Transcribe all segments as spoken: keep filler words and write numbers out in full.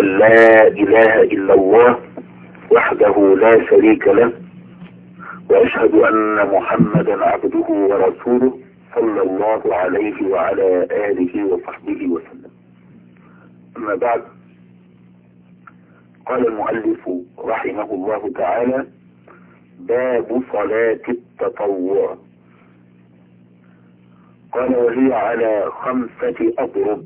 أن لا إله إلا الله وحده لا شريك له، وأشهد أن محمدا عبده ورسوله صلى الله عليه وعلى آله وصحبه وسلم. أما بعد، قال المؤلف رحمه الله تعالى: باب صلاة التطوع. قال: وهي على خمسة أضرب،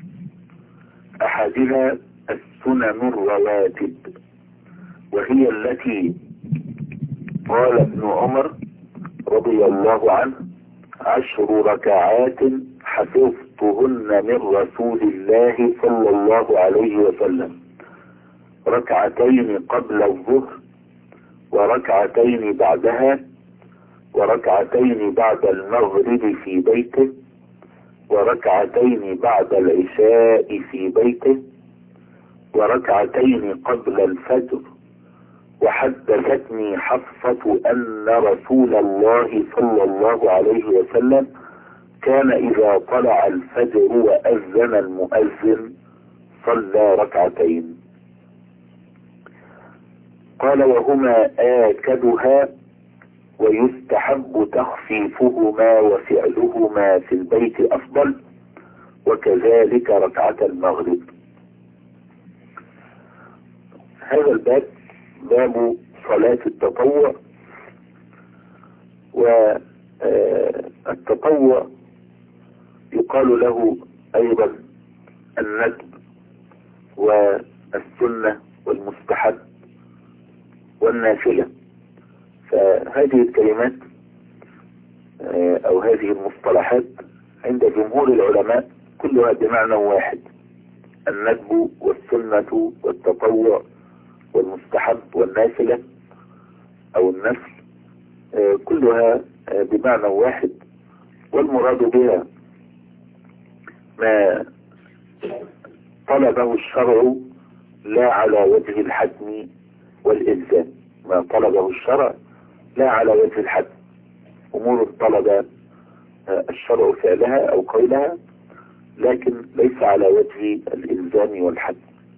أحدها السنن الرواتب، وهي التي قال ابن عمر رضي الله عنه: عشر ركعات حفظتهن من رسول الله صلى الله عليه وسلم، ركعتين قبل الظهر وركعتين بعدها وركعتين بعد المغرب في بيته وركعتين بعد العشاء في بيته وركعتين قبل الفجر. وحدثتني حفصة أن رسول الله صلى الله عليه وسلم كان إذا طلع الفجر وأذن المؤذن صلى ركعتين. قال: وهما آكدها، ويستحب تخفيفهما وفعلهما في البيت أفضل، وكذلك ركعة المغرب. هذا الباب باب صلاة التطوع. والتطوع يقال له أيضا الندب والسنة والمستحب والنافلة. فهذه الكلمات أو هذه المصطلحات عند جمهور العلماء كلها بمعنى واحد: الندب والسنة والتطوع والمستحب والنافلة أو النفل، كلها بمعنى واحد، والمراد بها ما طلبه الشرع لا على وجه الحتم والإلزام. ما طلبه الشرع لا على وجه الحتم، أمور طلب الشرع فعلها أو قولها، لكن ليس على وجه الإلزام والحتم.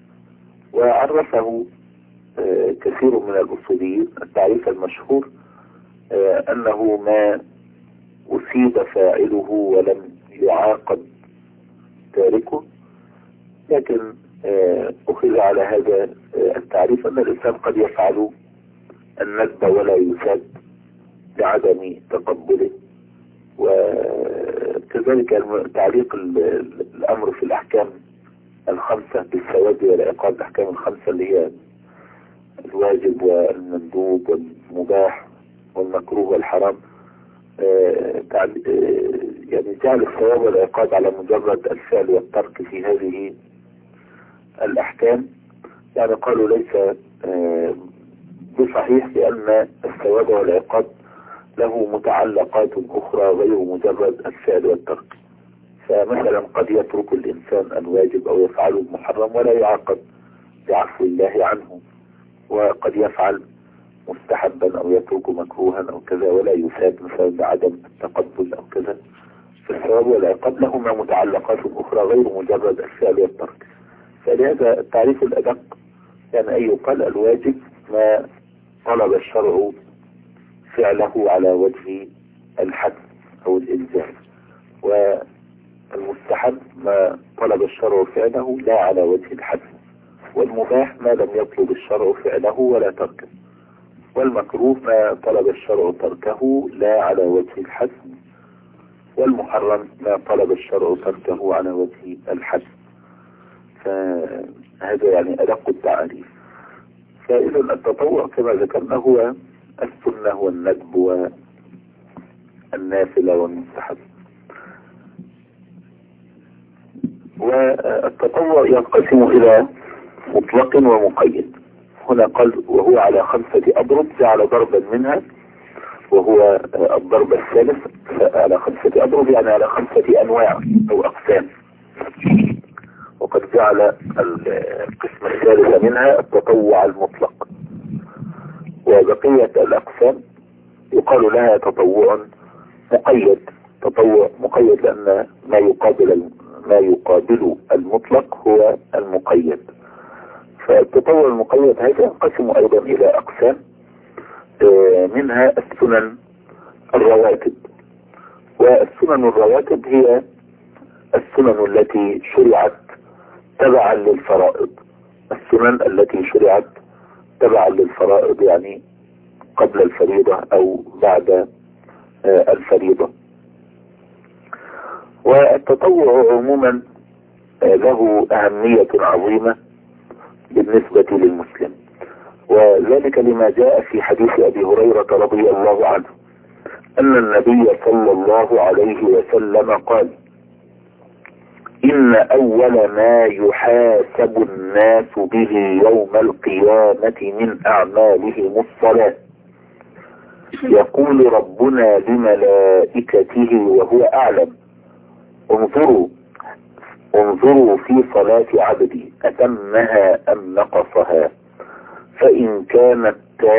وعرفه كثير من الأصوليين التعريف المشهور أنه ما أصيب فاعله ولم يعاقب تاركه. لكن أخذ على هذا التعريف أن الإنسان قد يفعل الندب ولا يثاب لعدم تقبله. وكذلك تعليق الأمر في الأحكام الخمسة بالثواب والعقاب، الأحكام الخمسة اللي هي الواجب والمندوب والمباح والمكروه والحرام، يعني جعل الثواب والعقاب على مجرد الفعل والترك في هذه الأحكام. يعني قالوا ليس بصحيح، لأن الثواب والعقاب له متعلقات أخرى غير مجرد الفعل والترك. فمثلا قد يترك الإنسان الواجب أو يفعله المحرم ولا يعاقب بعفو الله عنه، وقد يفعل مستحبا أو يترك مكروها أو كذا ولا يثاب مثلا بعدم التقبل أو كذا. فالثواب والعقاب لهما متعلقات أخرى غير مجرد الفعل والترك. فلهذا التعريف الأدق يعني أن يقال الواجب ما طلب الشرع فعله على وجه الحد أو الإلزام، والمستحب ما طلب الشرع فعله لا على وجه الحد، والمباح ما لم يطلب الشرع فعله ولا تركه، والمكروه ما طلب الشرع تركه لا على وجه الحد، والمحرم ما طلب الشرع تركه على وجه الحد. فهذا يعني أدق التعريف. فإذا التطوع كما ذكرنا هو السنة والندب والنافلة والمستحب. والتطوع ينقسم إلى مطلق ومقيد. هنا قال: وهو على خمسة أضرب، جعل ضربا منها وهو الضرب الثالث. على خمسة أضرب يعني على خمسة أنواع أو أقسام، وقد جعل القسم الثالث منها التطوع المطلق. وبقية الأقسام يقال لها تطوع مقيد. تطوع مقيد لأن ما يقابل ما يقابل المطلق هو المقيد. التطوع المقيد هذا ينقسم أيضا إلى أقسام، منها السنن الرواتب. والسنن الرواتب هي السنن التي شرعت تبعا للفرائض، السنن التي شرعت تبعا للفرائض، يعني قبل الفريضة أو بعد الفريضة. والتطوع عموما له أهمية عظيمة بالنسبة للمسلم، وذلك لما جاء في حديث أبي هريرة رضي الله عنه أن النبي صلى الله عليه وسلم قال: إن أول ما يحاسب الناس به يوم القيامة من أعمالهم الصلاة، يقول ربنا لملائكته وهو أعلم: انظروا انظروا في صلاة عبدي أتمها أم نقصها، فإن كانت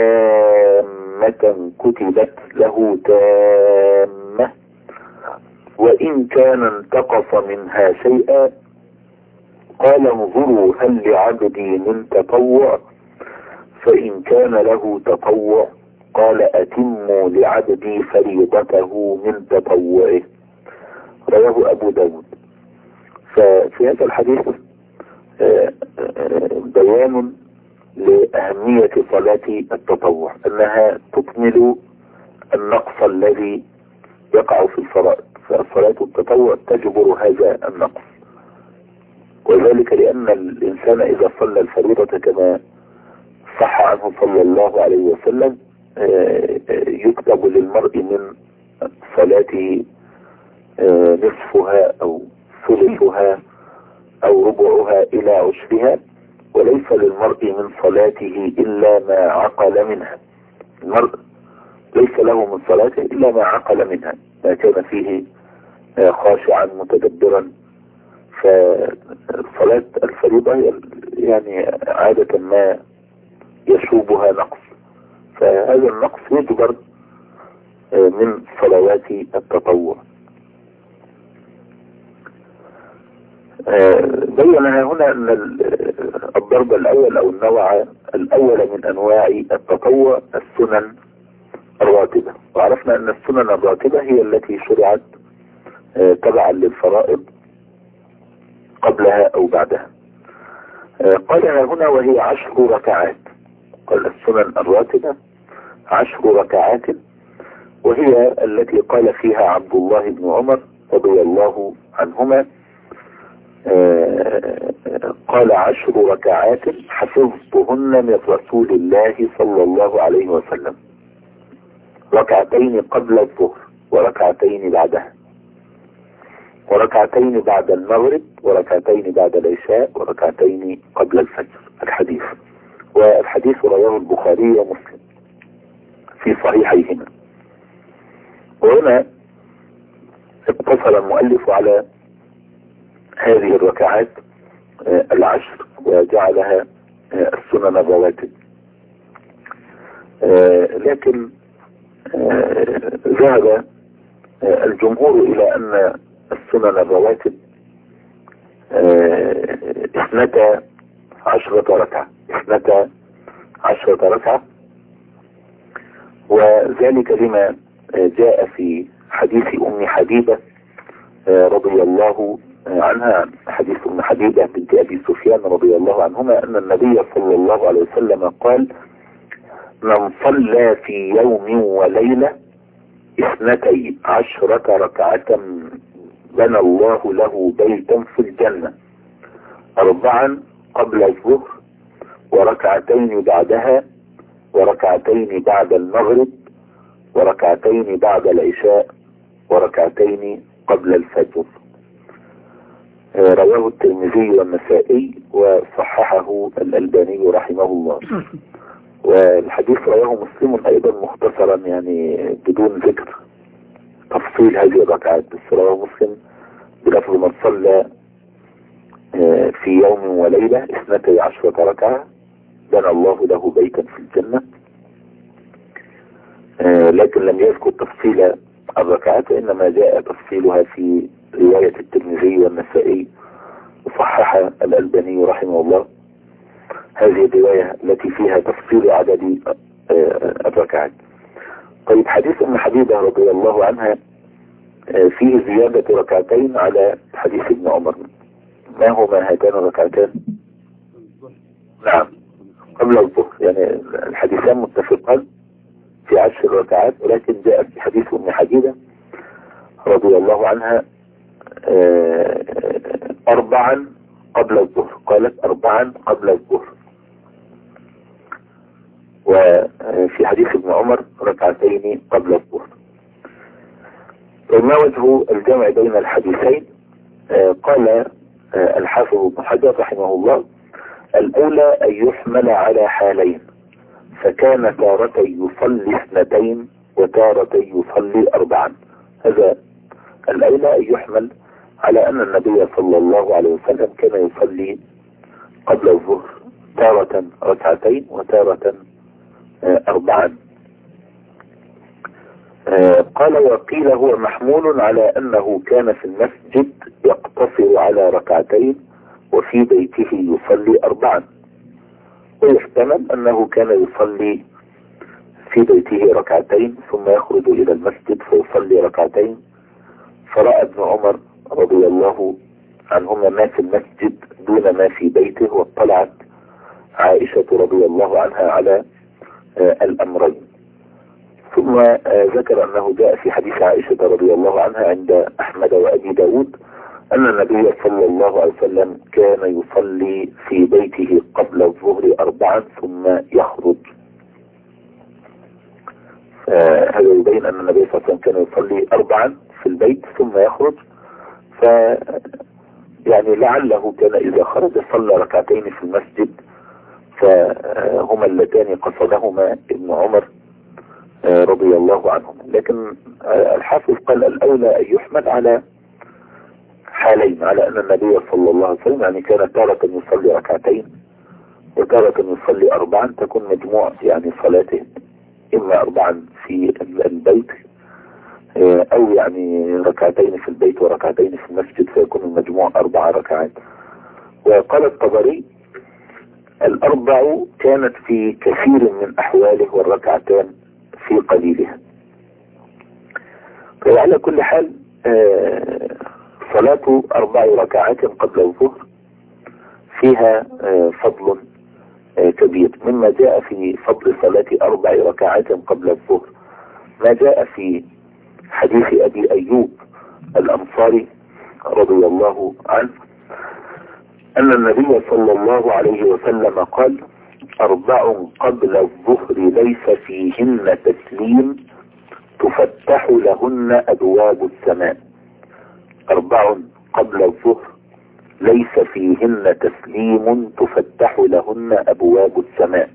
تامة كتبت له تامة، وإن كان انتقص منها شيئا قال انظروا هل لعبدي من تطوع، فإن كان له تطوع قال أتموا لعبدي فريضته من تطوعه. رواه أبو داود. ففي هذا الحديث بيان لأهمية صلاة التطوع، أنها تكمل النقص الذي يقع في الفرائض، فصلاة التطوع تجبر هذا النقص، وذلك لأن الإنسان إذا صلى الفريضة كما صح عنه صلى الله عليه وسلم يكتب للمرء من صلاته نصفها أو ثلثها أو ربعها إلى عشرها، وليس للمرء من صلاته إلا ما عقل منها. المرء ليس له من صلاته إلا ما عقل منها، ما كان فيه خاشعا متدبرا. فصلاة الفريضة يعني عادة ما يشوبها نقص، فهذا النقص يجبر من صلوات التطوع. بينها هنا أن الضرب الأول أو النوع الأول من أنواع التطوع السنن الراتبة، وعرفنا أن السنن الراتبة هي التي شرعت تبعا للفرائض قبلها أو بعدها. قالها هنا وهي عشر ركعات، قال السنن الراتبة عشر ركعات، وهي التي قال فيها عبد الله بن عمر رضي الله عنهما قال: عشر ركعات حفظتهن من رسول الله صلى الله عليه وسلم، ركعتين قبل الظهر وركعتين بعدها، وركعتين بعد المغرب وركعتين بعد العشاء وركعتين قبل الفجر. الحديث، والحديث رواه البخاري ومسلم في صحيحيهما. وهنا اقتصر المؤلف على هذه الركعات العشر وجعلها السنن الرواتب، لكن ذهب الجمهور إلى أن السنن الرواتب اثنتا عشرة ركعة اثنتا عشرة ركعة، وذلك لما جاء في حديث أم حبيبة رضي الله عنها، حديث أم حبيبة بنت أبي سفيان رضي الله عنهما أن النبي صلى الله عليه وسلم قال: من صلى في يوم وليلة اثنتي عشرة ركعة بنى الله له بيتا في الجنة، أربعا قبل الظهر وركعتين بعدها وركعتين بعد المغرب وركعتين بعد العشاء وركعتين قبل الفجر. رواه الترمذي والنسائي وصححه الألباني رحمه الله. والحديث رواه مسلم أيضا مختصرا، يعني بدون ذكر تفصيل هذه الركعات، بس رواه مسلم بلفظ: من صلى في يوم وليلة اثنتي عشرة ركعة بنى الله له بيتا في الجنة. لكن لم يذكر تفصيل الركعات، وإنما جاء تفصيلها في رواية الترمذي والنسائي وصحح الألباني رحمه الله. هذه الرواية التي فيها تفصيل عدد الركعات. طيب حديث ام حبيبة رضي الله عنها فيه زيادة ركعتين على حديث ابن عمر. ما هما هاتان الركعتان؟ نعم قبل الظهر، يعني الحديثان متفقان في عشر ركعات، ولكن جاء في حديث ام حبيبة رضي الله عنها أربعا قبل الظهر، قالت أربعا قبل الظهر. وفي حديث ابن عمر ركعتين قبل الظهر. وما وجه الجمع بين الحديثين؟ قال الحافظ ابن حجر رحمه الله: الأولى أن يحمل على حالين، فكان تارة يصلي اثنتين وتارة يصلي أربعا. هذا الأولى أن يحمل على أن النبي صلى الله عليه وسلم كان يصلي قبل الظهر تارة ركعتين وتارة أربعا. قال: وقيل هو محمول على أنه كان في المسجد يقتصر على ركعتين وفي بيته يصلي أربعا، ويحتمل أنه كان يصلي في بيته ركعتين ثم يخرج إلى المسجد فيصلي ركعتين، فرأى ابن عمر رضي الله عنهما ما في المسجد دون ما في بيته، واطلعت عائشة رضي الله عنها على الأمرين. ثم ذكر أنه جاء في حديث عائشة رضي الله عنها عند أحمد وأبي داود أن النبي صلى الله عليه وسلم كان يصلي في بيته قبل الظهر أربعا ثم يخرج. هذا يبين أن النبي صلى الله عليه وسلم كان يصلي أربعا في البيت ثم يخرج، ف يعني لعله كان إذا خرج صلى ركعتين في المسجد، فهما اللتان قصدهما ابن عمر رضي الله عنهم. لكن الحافظ قال الأولى أن يحمل على حالين، على أن النبي صلى الله عليه وسلم يعني كان تارة يصلي ركعتين وتارة يصلي أربعا، تكون مجموع يعني صلاته إما أربعا في البيت أو يعني ركعتين في البيت وركعتين في المسجد، فيكون المجموع أربع ركعات. وقال الطبري: الأربع كانت في كثير من أحواله والركعتان في قليلها. فعلى كل حال صلاة أربع ركعات قبل الظهر فيها فضل كبير. مما جاء في فضل صلاة أربع ركعات قبل الظهر ما جاء في حديث أبي أيوب الأنصاري رضي الله عنه أن النبي صلى الله عليه وسلم قال: أربع قبل الظهر ليس فيهن تسليم تفتح لهن أبواب السماء. أربع قبل الظهر ليس فيهن تسليم تفتح لهن أبواب السماء.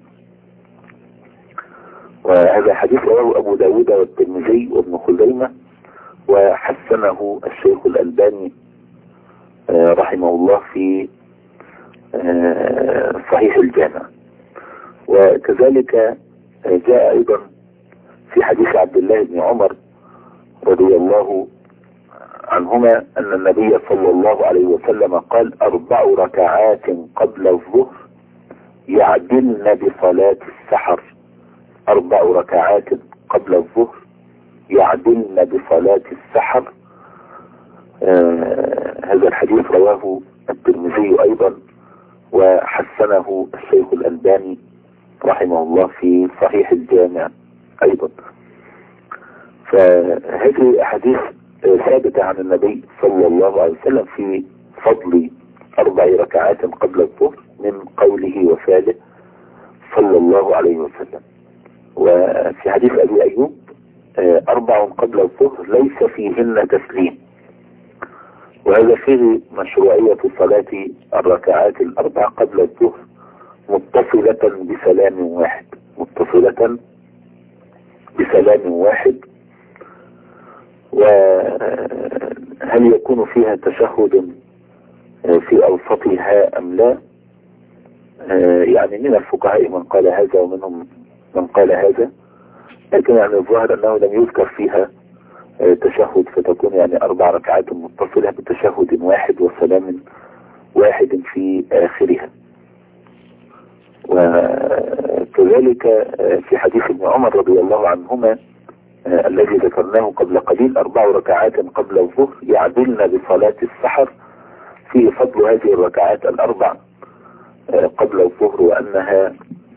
وهذا حديث رواه أبو داود والترمذي وابن خزيمة، وحسنه الشيخ الألباني رحمه الله في صحيح الجامع. وكذلك جاء أيضا في حديث عبد الله بن عمر رضي الله عنهما أن النبي صلى الله عليه وسلم قال: أربع ركعات قبل الظهر يعدلن بصلاة السحر. أربع ركعات قبل الظهر يعدلن بصلاة السحر. آه هذا الحديث رواه الترمذي أيضا وحسنه الشيخ الألباني رحمه الله في صحيح الجامع أيضا. فهذه أحاديث ثابتة عن النبي صلى الله عليه وسلم في فضل أربع ركعات قبل الظهر من قوله وفعله صلى الله عليه وسلم. وفي حديث أبي أيوب: أربع قبل الظهر ليس فيهن تسليم. وهذا فيه مشروعية صلاة الركعات الأربع قبل الظهر متصلة بسلام واحد، متصلة بسلام واحد. وهل يكون فيها تشهد في أوسطها أم لا؟ يعني من الفقهاء من قال هذا ومنهم من قال هذا، لكن يعني الظاهر أنه لم يذكر فيها تشهد، فتكون يعني أربع ركعات متصلة بتشهد واحد وسلام واحد في آخرها. وكذلك في حديث ابن عمر رضي الله عنهما الذي ذكرناه قبل قليل: أربع ركعات قبل الظهر يعدلن بصلاة السحر، فيه فضل هذه الركعات الأربع قبل الظهر، وأنها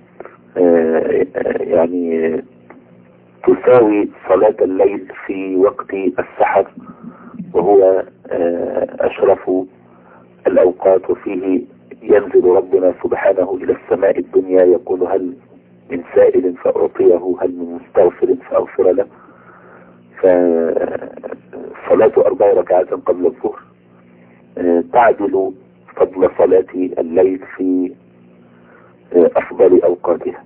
يعني تساوي صلاة الليل في وقت السحر، وهو أشرف الأوقات، وفيه ينزل ربنا سبحانه إلى السماء الدنيا يقول: هل من سائل فأعطيه، هل من مستغفر فأغفر له. فصلاة أربع ركعات قبل الظهر تعدل فضل صلاة الليل في أفضل أوقاتها.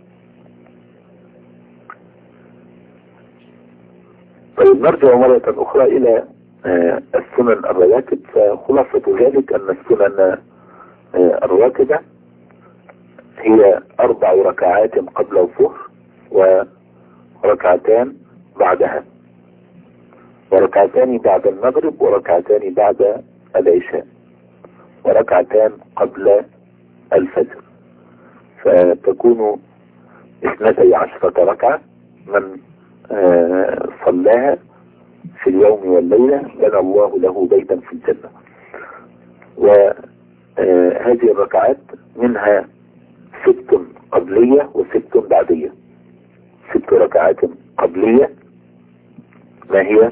طيب، نرجع مرة أخرى إلى السنن الرواتب. فخلاصة ذلك أن السنن الراتبة هي أربع ركعات قبل الظهر، وركعتان بعدها، وركعتان بعد المغرب، وركعتان بعد العشاء، وركعتان قبل الفجر، فتكون اثنتي عشرة ركعة. من آه صلاها في اليوم والليلة بنى الله له بيتا في الجنة. وهذه الركعات منها ست قبلية وست بعدية. ست ركعات قبلية ما هي؟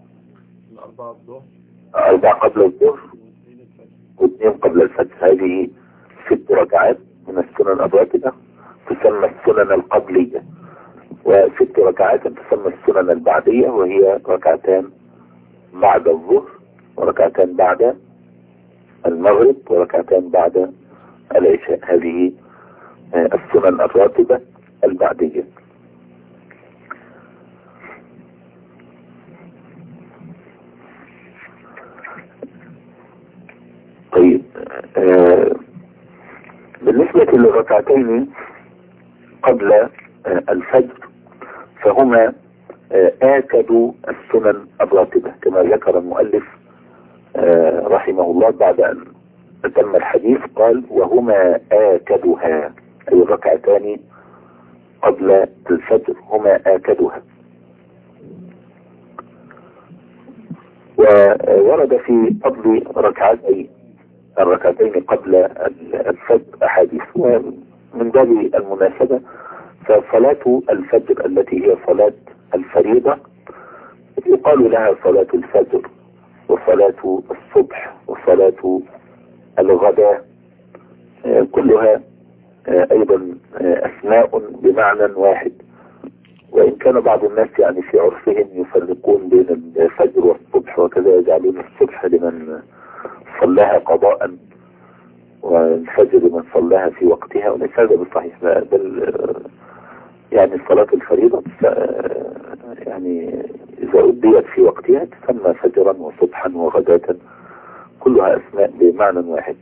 أربع قبل الظهر واثنين قبل الفجر. هذه ست ركعات من السنن الراتبة تسمى السنن القبلية، وست ركعات تسمى السنن البعدية، وهي ركعتان بعد الظهر، وركعتان بعد المغرب، وركعتان بعد العشاء. هذه السنن الراتبة البعدية. طيب، آه بالنسبة للركعتين قبل آه الفجر فهما آه آكد السنن الراتبة، كما ذكر المؤلف آه رحمه الله بعد أن تم الحديث، قال: وهما آكدها، أي الركعتان قبل الفجر هما آكدها. وورد في فضل ركعتي الركعتين قبل الفجر أحاديث، ومن باب المناسبة فصلاة الفجر التي هي صلاة الفريضة يقال لها صلاة الفجر، وصلاة الصبح، وصلاة الغداء، كلها أيضا أسماء بمعنى واحد، وإن كان بعض الناس يعني في عرفهم يفرقون بين الفجر والصبح، وكذا يجعلون الصبح لمن صلاها قضاء والفجر لمن صلاها في وقتها، وليس هذا بالصحيح، بل يعني صلاة الفريضة يعني إذا أديت في وقتها تسمى فجرا وصبحا وغداة، كلها أسماء بمعنى واحد.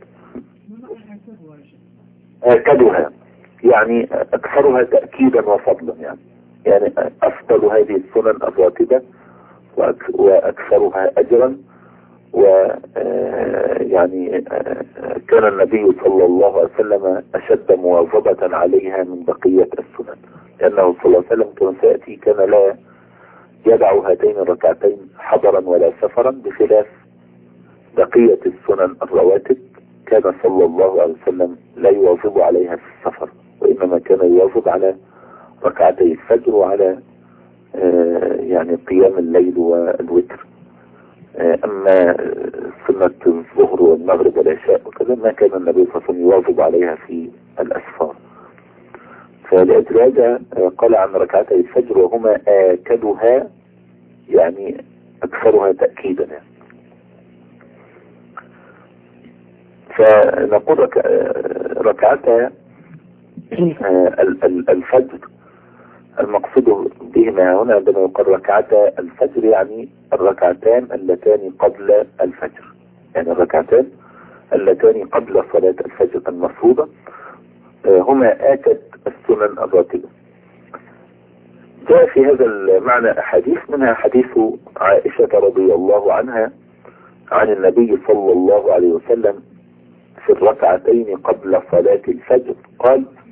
آكدها يعني أكثرها تأكيدا وفضلا، يعني يعني أفضل هذه السنن الراتبة وأكثرها أجرا. ويعني كان النبي صلى الله عليه وسلم أشد مواظبة عليها من بقية السنن، لأنه صلى الله عليه وسلم كما سيأتي كان لا يدع هاتين الركعتين حضرا ولا سفرا، بخلاف بقية السنن الرواتب كان صلى الله عليه وسلم لا يواظب عليها في السفر، وإنما كان يواظب على ركعتي الفجر وعلى يعني قيام الليل والوتر. أما سنة الظهر والمغرب والعشاء وكذا ما كان النبي صلى الله عليه وسلم يواظب عليها في الأسفار. فلأجل هذا قال عن ركعتي الفجر: وهما آكدها، يعني أكثرها تأكيدا. يعني فنقول رك... ركعتا الفجر المقصود بهما هنا عندما يقال ركعتا الفجر يعني الركعتان اللتان قبل الفجر، يعني الركعتان اللتان قبل صلاة الفجر المفروضة هما آكد السنن الراتبة. جاء في هذا المعنى أحاديث، منها حديث عائشة رضي الله عنها عن النبي صلى الله عليه وسلم في الركعتين قبل صلاة الفجر قال: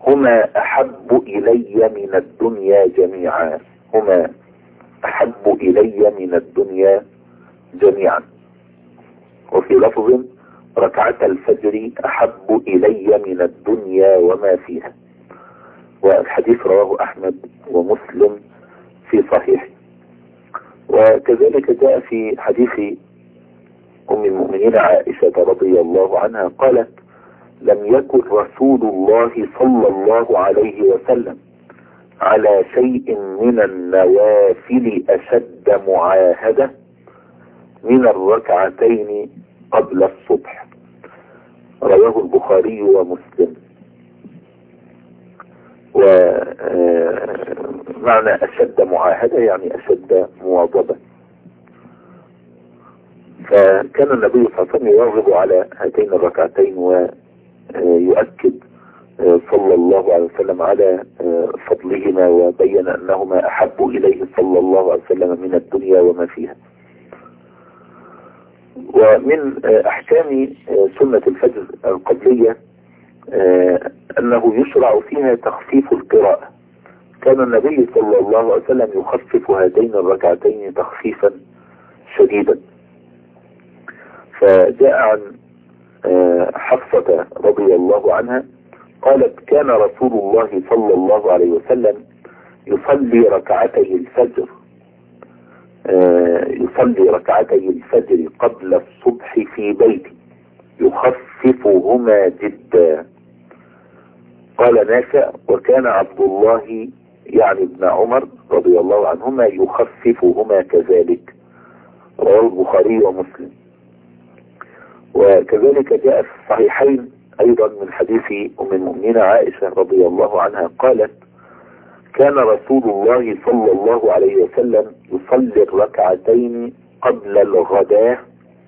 هما أحب إلي من الدنيا جميعا. هما أحب إلي من الدنيا جميعا. وفي لفظ ركعة الفجر أحب إلي من الدنيا وما فيها. والحديث رواه أحمد ومسلم في صحيحه. وكذلك جاء في حديث أم المؤمنين عائشة رضي الله عنها قالت: لم يكن رسول الله صلى الله عليه وسلم على شيء من النوافل أشد معاهدة من الركعتين قبل الصبح. رواه البخاري ومسلم. ومعنى أشد معاهدة يعني أشد مواظبة. فكان النبي صلى الله عليه وسلم يواظب على هاتين الركعتين ويؤكد صلى الله عليه وسلم على فضلهما، وبين أنهما أحب إليه صلى الله عليه وسلم من الدنيا وما فيها. ومن أحكام سنة الفجر القبلية أنه يشرع فيها تخفيف القراءة. كان النبي صلى الله عليه وسلم يخفف هاتين الركعتين تخفيفا شديدا. فجاء عن حفصة رضي الله عنها قالت: كان رسول الله صلى الله عليه وسلم يصلي ركعتي الفجر يصلي ركعتي الفجر قبل الصبح في بيته يخففهما جدا. قال نافع: وكان عبد الله يعني ابن عمر رضي الله عنهما يخففهما كذلك. رواه البخاري ومسلم. وكذلك جاء في الصحيحين أيضا من حديث أم المؤمنين عائشة رضي الله عنها قالت: كان رسول الله صلى الله عليه وسلم يصلي الركعتين قبل الغداء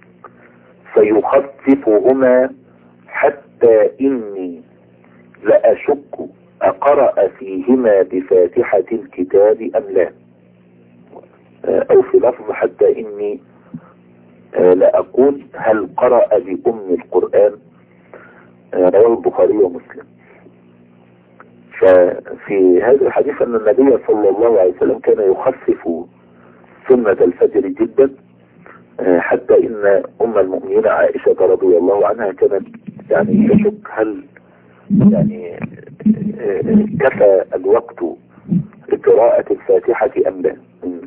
فيخففهما حتى إني لأشك أقرأ فيهما بفاتحة الكتاب أم لا، أو في لفظ حتى إني لا أقول هل قرأ بأم القرآن. رواه البخاري ومسلم. ففي هذا الحديث أن النبي صلى الله عليه وسلم كان يخفف سنة الفجر جدا، حتى إن أم المؤمنين عائشة رضي الله عنها كانت يعني تشك هل يعني كفى الوقت لقراءة الفاتحة أم لا من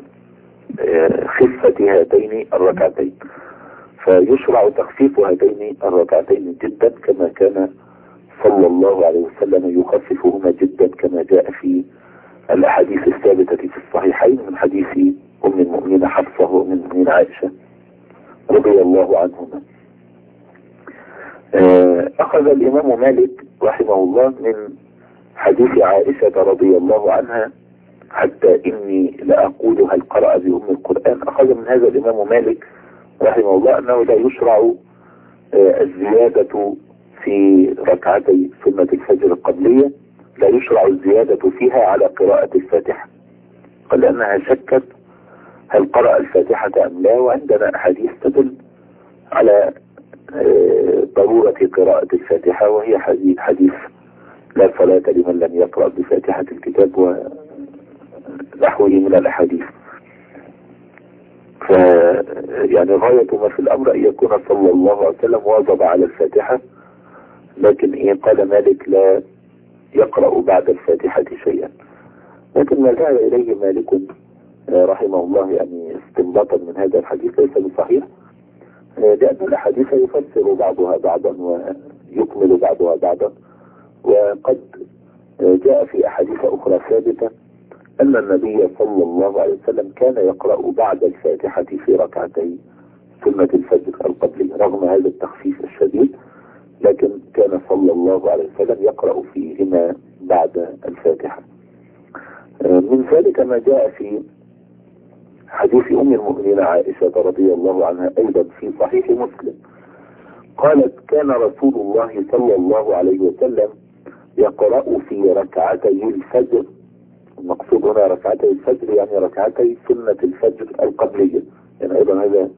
خفة هاتين الركعتين. فيشرع تخفيف هاتين الركعتين جدا كما كان صلى الله عليه وسلم يخففهما جدا، كما جاء في الأحاديث الثابتة في الصحيحين من حديث أم المؤمنين حفصة وأم المؤمنين عائشة رضي الله عنهما. أخذ الإمام مالك رحمه الله من حديث عائشة رضي الله عنها حتى إني لأقول هل قرأ بأم القرآن. أخذ من هذا الإمام مالك رحمه الله أنه لا يشرع الزيادة في ركعتي سنة الفجر القبلية، لا يشرع الزيادة فيها على قراءة الفاتحة، قال أنها شكت هل قرأ الفاتحة أم لا، وعندنا أحاديث تدل على ضرورة قراءة الفاتحة، وهي حديث لا صلاة لمن لم يقرأ بفاتحة الكتاب ونحوه من الأحاديث. ف يعني غاية ما في الأمر أن يكون صلى الله عليه وسلم واظب على الفاتحة، لكن إيه قال مالك لا يقرأ بعد الفاتحة شيئا. لكن ما ذهب إليه مالك رحمه الله يعني استنباطا من هذا الحديث ليس بصحيح، لأن الأحاديث يفسر بعضها بعضا ويكمل بعضها بعضا، وقد جاء في أحاديث أخرى ثابتة أن النبي صلى الله عليه وسلم كان يقرأ بعد الفاتحة في ركعتي سنة الفجر القبلي رغم هذا التخفيف الشديد، لكن كان صلى الله عليه وسلم يقرأ فيهما بعد الفاتحة. من ذلك ما جاء في حديث أم المؤمنين عائشة رضي الله عنها أيضا في صحيح مسلم قالت: كان رسول الله صلى الله عليه وسلم يقرأ في ركعتي الفجر، المقصود هنا ركعتي الفجر يعني ركعتي سنة الفجر القبلية، يعني أيضا هذا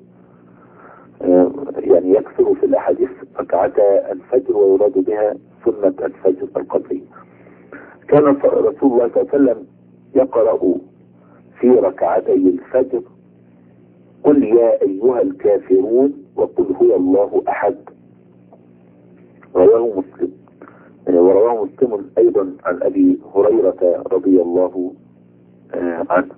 يعني يكثر في الأحاديث ركعتا الفجر ويراد بها سنة الفجر القبلية. كان رسول الله صلى الله عليه وسلم يقرأ في ركعتي الفجر قل يا أيها الكافرون وقل هو الله أحد. رواه مسلم. ورواه مسلم أيضا عن أبي هريرة رضي الله عنه،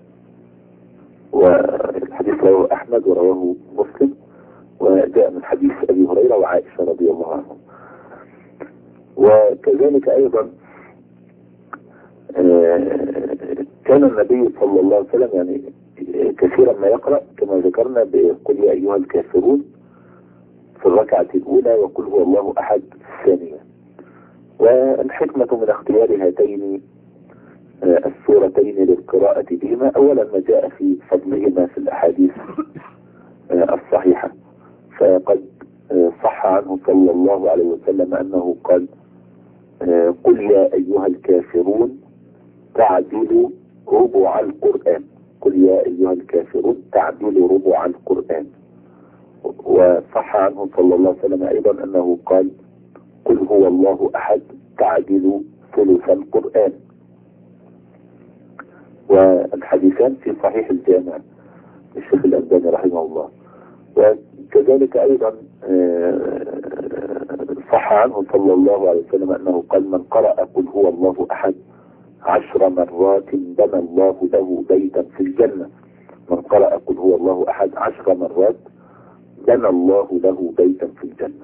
والحديث رواه أحمد ورواه مسلم، وجاء من حديث أبي هريرة وعائشة رضي الله عنهم. وكذلك أيضا كان النبي صلى الله عليه وسلم يعني كثيرا ما يقرأ كما ذكرنا بقل يا أيها الكافرون في الركعة الأولى وقل هو الله أحد في الثانية. والحكمة من اختيار هاتين السورتين للقراءة بهما أولا ما جاء في فضلهما في الأحاديث الصحيحة، فقد صح عنه صلى الله عليه وسلم أنه قال قل يا أيها الكافرون تعدلوا ربع القرآن. قل يا أيها الكافرون تعدلوا ربع القرآن. وصح عنه صلى الله عليه وسلم أيضا أنه قال قل هو الله أحد تعدلوا ثلث القرآن. والحديثان في صحيح الجامع الشيخ الألباني رحمه الله. وكذلك أيضا صح عنه صلى الله عليه وسلم أنه قال من قرأ قل هو الله أحد عشر مرات بنى الله له بيتا في الجنة. من قرأ قل هو الله أحد عشر مرات بنى الله له بيتا في الجنة.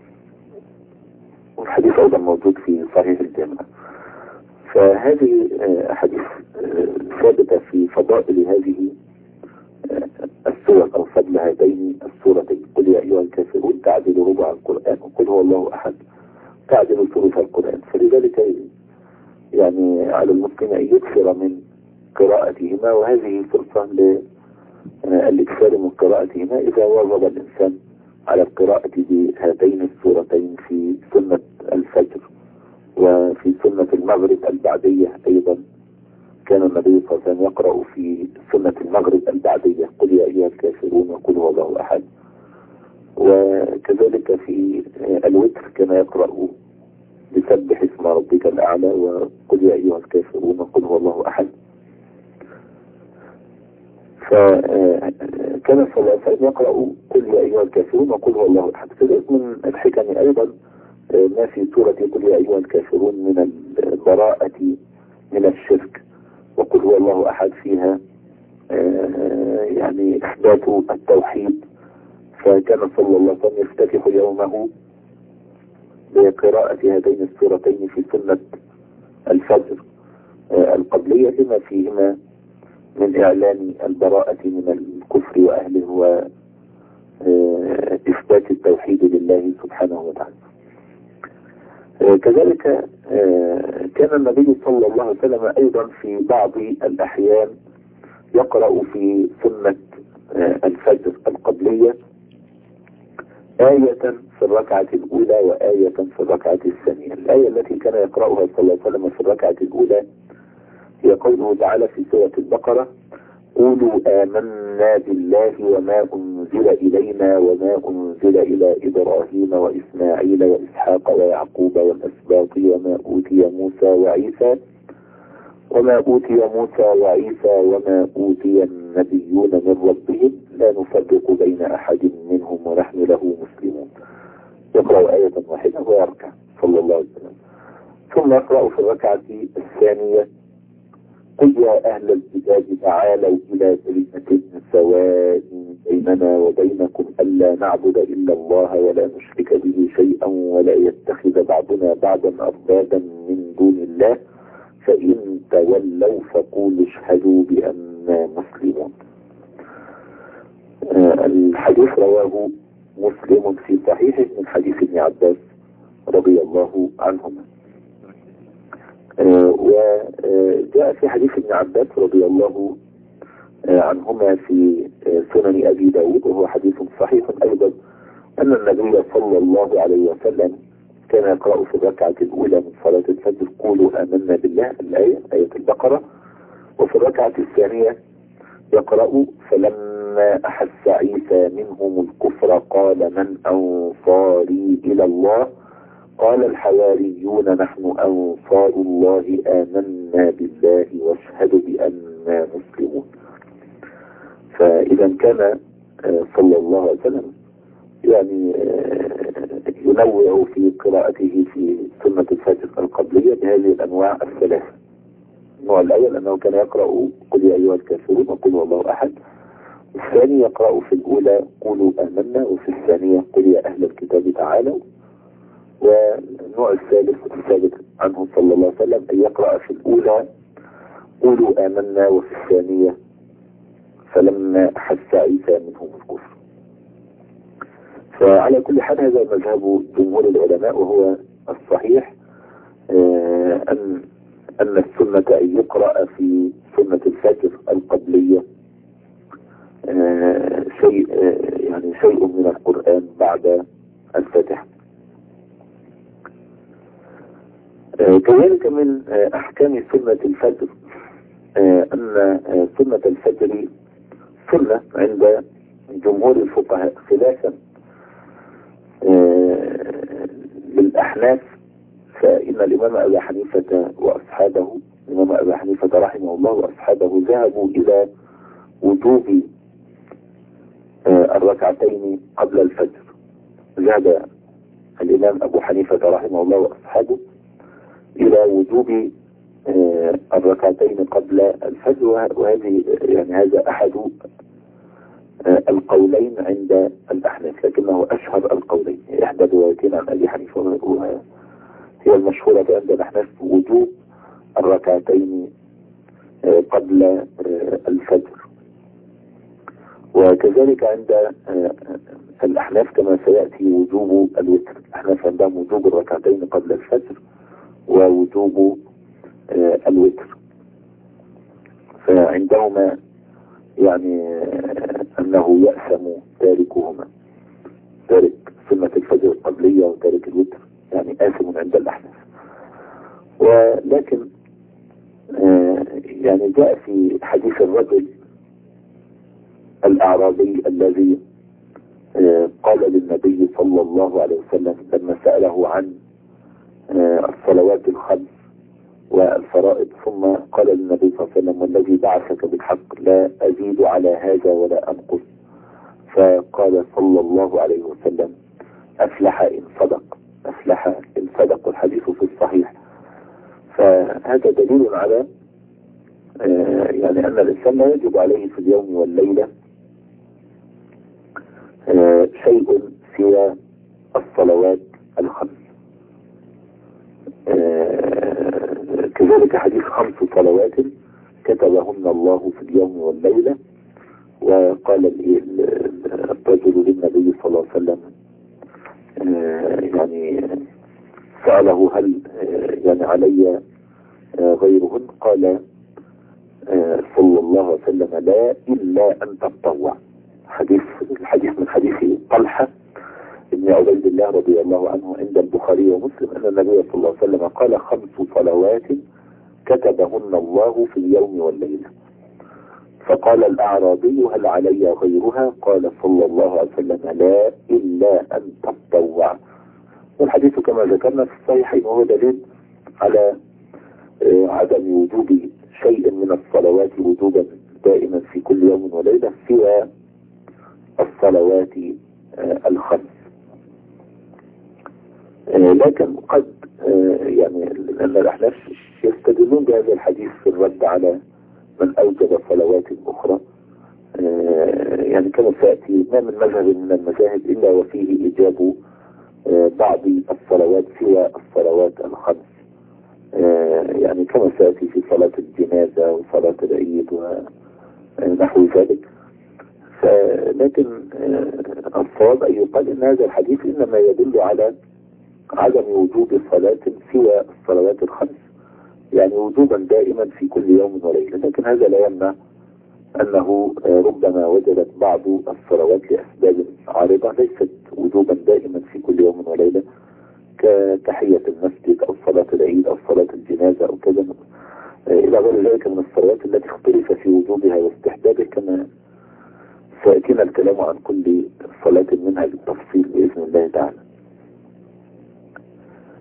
والحديث أيضا موجود في صحيح الجامع. فهذه أحاديث ثابتة في فضائل هذه السور أو فضل هاتين السورتين قل يا أيها الكافرون تعدل ربع القرآن وقل هو الله أحد تعدل ثلث القرآن. فلذلك يعني على المسلم أن يكثر من قراءتهما، وهذه فرصة للإكثار من قراءتهما إذا واظب الإنسان على القراءة بهاتين السورتين في سنة الفجر وفي سنة المغرب البعدية. أيضا كان النبي صلى الله عليه وسلم يقرأ في سنة المغرب البعدية قل يا أيها الكافرون وقل هو الله أحد. وكذلك في الوتر كان يقرأ بسبح اسم ربك الأعلى وقل يا أيها الكافرون وقل هو الله أحد. فكان صلى الله عليه وسلم يقرأ قل يا أيها الكافرون وقل هو الله أحد. كذلك من الحكم أيضا ما في سورة قل يا أيها الكافرون من البراءة من الشرك، وقل هو الله أحد فيها يعني إثبات التوحيد. فكان صلى الله عليه وسلم يفتتح يومه بقراءة هاتين السورتين في سنة الفجر القبلية لما فيهما من إعلان البراءة من الكفر وأهله وإثبات التوحيد لله سبحانه وتعالى. كذلك كان النبي صلى الله عليه وسلم أيضا في بعض الأحيان يقرأ في سنة الفجر القبلية آية في الركعة الأولى وآية في الركعة الثانية. الآية التي كان يقرأها صلى الله عليه وسلم في الركعة الأولى هي قوله تعالى في سورة البقرة قولوا آمنا بالله وما أنزل إلينا وما أنزل إلى إبراهيم وإسماعيل وإسحاق ويعقوب والأسباط وما أوتي موسى وعيسى وما أوتي موسى وعيسى وما أوتي النبيون من ربهم لا نفرق بين أحد منهم ونحن له مسلمون. يقرأ آية واحدة ويركع صلى الله عليه وسلم. ثم يقرأ في الركعة الثانية قل يا أهل الكتاب تعالوا إلى كلمة سواء بيننا وبينكم ألا نعبد إلا الله ولا نشرك به شيئا ولا يتخذ بعضنا بعضا أربابا من دون الله فإن تولوا فقولوا اشهدوا بأننا مسلمون. آه الحديث رواه مسلم في صحيحه من حديث ابن عباس رضي الله عنهما. آه وجاء في حديث ابن عباس رضي الله آه عنهما في آه سنن أبي داود وهو حديث صحيح أيضا أن النبي صلى الله عليه وسلم كان يقرأ في الركعة الأولى من صلاة الفجر قولوا آمنا بالله الآية آية البقرة، وفي الركعة الثانية يقرأ فلما أحس عيسى منهم الكفر قال من أنصاري إلى الله قال الحواريون نحن أنصار الله آمنا بالله واشهد بأننا مسلمون. فإذا كان صلى الله عليه وسلم يعني ينوع في قراءته في سنة الفجر القبلية بهذه الأنواع الثلاثة. النوع الأول أنه كان يقرأ قل يا أيها الكافرون وقل هو الله أحد، الثاني يقرأ في الأولى قولوا آمنا، وفي الثانية قل يا أهل الكتاب تعالوا. والنوع الثالث الثابت عنه صلى الله عليه وسلم أن يقرأ في الأولى قولوا آمنا، وفي الثانية فلما أحس عيسى منهم الكفر. فعلى كل حال هذا مذهب جمهور العلماء، وهو الصحيح أن أن السنة أن يقرأ في سنة الفجر القبلية شيء يعني شيء من القرآن بعد الفاتحة. كذلك من أحكام سنة الفجر أن سنة الفجر سنة عند جمهور الفقهاء، خلافا للأحناف، فإن الإمام أبي حنيفة وأصحابه الإمام أبي حنيفة رحمه الله وأصحابه ذهبوا إلى وجوب الركعتين قبل الفجر. ذهب الإمام أبو حنيفة رحمه الله وأصحابه إلى وجوب الركعتين قبل الفجر، وهذه يعني هذا أحد القولين عند الأحناف، لكنه أشهر القولين. إحدى الروايتين عن أبي حنيفة هي المشهورة عند الأحناف وجوب الركعتين قبل الفجر، وكذلك عند الأحناف كما سيأتي وجوب الوتر. الأحناف عندهم وجوب الركعتين قبل الفجر ووجوب الوتر، فعندهما يعني أنه يأثم تاركهما، تارك سنة الفجر القبلية وتارك الوتر يعني آثم عند الأحناف. ولكن يعني جاء في حديث الرجل الأعرابي الذي قال للنبي صلى الله عليه وسلم لما سأله عن الصلوات الخمس والفرائض، ثم قال للنبي صلى الله عليه وسلم والذي بعثك بالحق لا أزيد على هذا ولا أنقص، فقال صلى الله عليه وسلم أفلح إن صدق، أفلح إن صدق، الحديث في الصحيح. فهذا دليل على يعني أن الإنسان لا يجب عليه في اليوم والليلة شيء سوى الصلوات الخمس. كذلك حديث خمس صلوات كتبهن الله في اليوم والليلة. وقال الرجل للنبي صلى الله عليه وسلم يعني سأله هل يعني علي غيرهن؟ قال صلى الله عليه وسلم لا إلا أن تتطوع. حديث الحديث من حديث طلحة ابن عبيد الله رضي الله عنه عند البخاري ومسلم أن النبي صلى الله عليه وسلم قال خمس صلوات كتبهن الله في اليوم والليلة. فقال الأعرابي هل علي غيرها؟ قال صلى الله عليه وسلم لا إلا أن تتطوع. والحديث كما ذكرنا في الصحيحين وهو دليل على عدم وجوب شيء من الصلوات وجوبا دائما في كل يوم وليلة سوى الصلوات الخمس. لكن قد يعني أن الأحناف يستدلون بهذا الحديث في الرد على من أوجب صلوات أخرى، يعني كما سيأتي ما من مذهب من المذاهب إلا وفيه إيجاب بعض الصلوات سوى الصلوات الخمس، يعني كما سيأتي في صلاة الجنازة وصلاة العيد ونحو ذلك. لكن الصواب أن يقال أن هذا الحديث إنما يدل على عدم وجوب صلاة سوى الصلوات الخمس، يعني وجوبا دائما في كل يوم وليلة. لكن هذا لا يمنع أنه ربما وجدت بعض الصلوات لأسباب عارضة ليست وجوبا دائما في كل يوم وليلة، كتحية المسجد أو صلاة العيد أو صلاة الجنازة أو كذا إلى غير ذلك من الصلوات التي اختلف في وجوبها واستحبابه، كما سيأتينا الكلام عن كل صلاة منها بالتفصيل بإذن الله تعالى.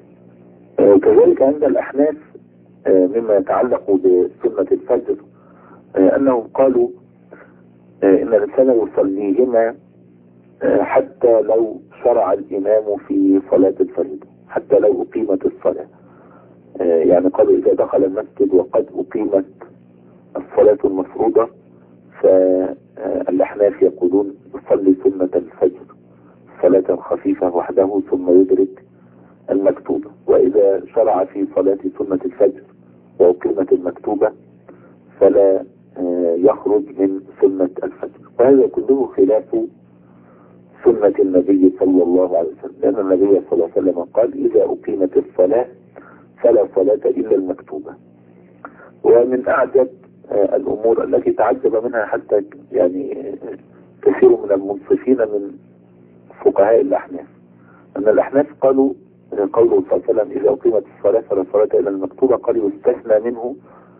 وعند الأحناف مما يتعلق بسنة الفجر أنهم قالوا إن الإنسان يصليهما حتى لو شرع الإمام في صلاة الفريضة، حتى لو أقيمت الصلاة. يعني قالوا إذا دخل المسجد وقد أقيمت الصلاة المفروضة فالأحناف يقولون يصلي سنة الفجر صلاة خفيفة وحده ثم يدرك المكتوبة، وإذا شرع في صلاة سنة الفجر وأقيمت المكتوبة فلا يخرج من سنة الفجر. وهذا كله خلاف سنة النبي صلى الله عليه وسلم، لأن النبي صلى الله عليه وسلم قال إذا أقيمت الصلاة فلا صلاة إلا المكتوبة. ومن أعجب الأمور التي تعجب منها حتى يعني كثير من المنصفين من فقهاء الأحناف أن الأحناف قالوا قوله صلى الله عليه وسلم إذا أقيمت الصلاة فلا صلاة إلا المكتوبة، قالوا يستثنى منه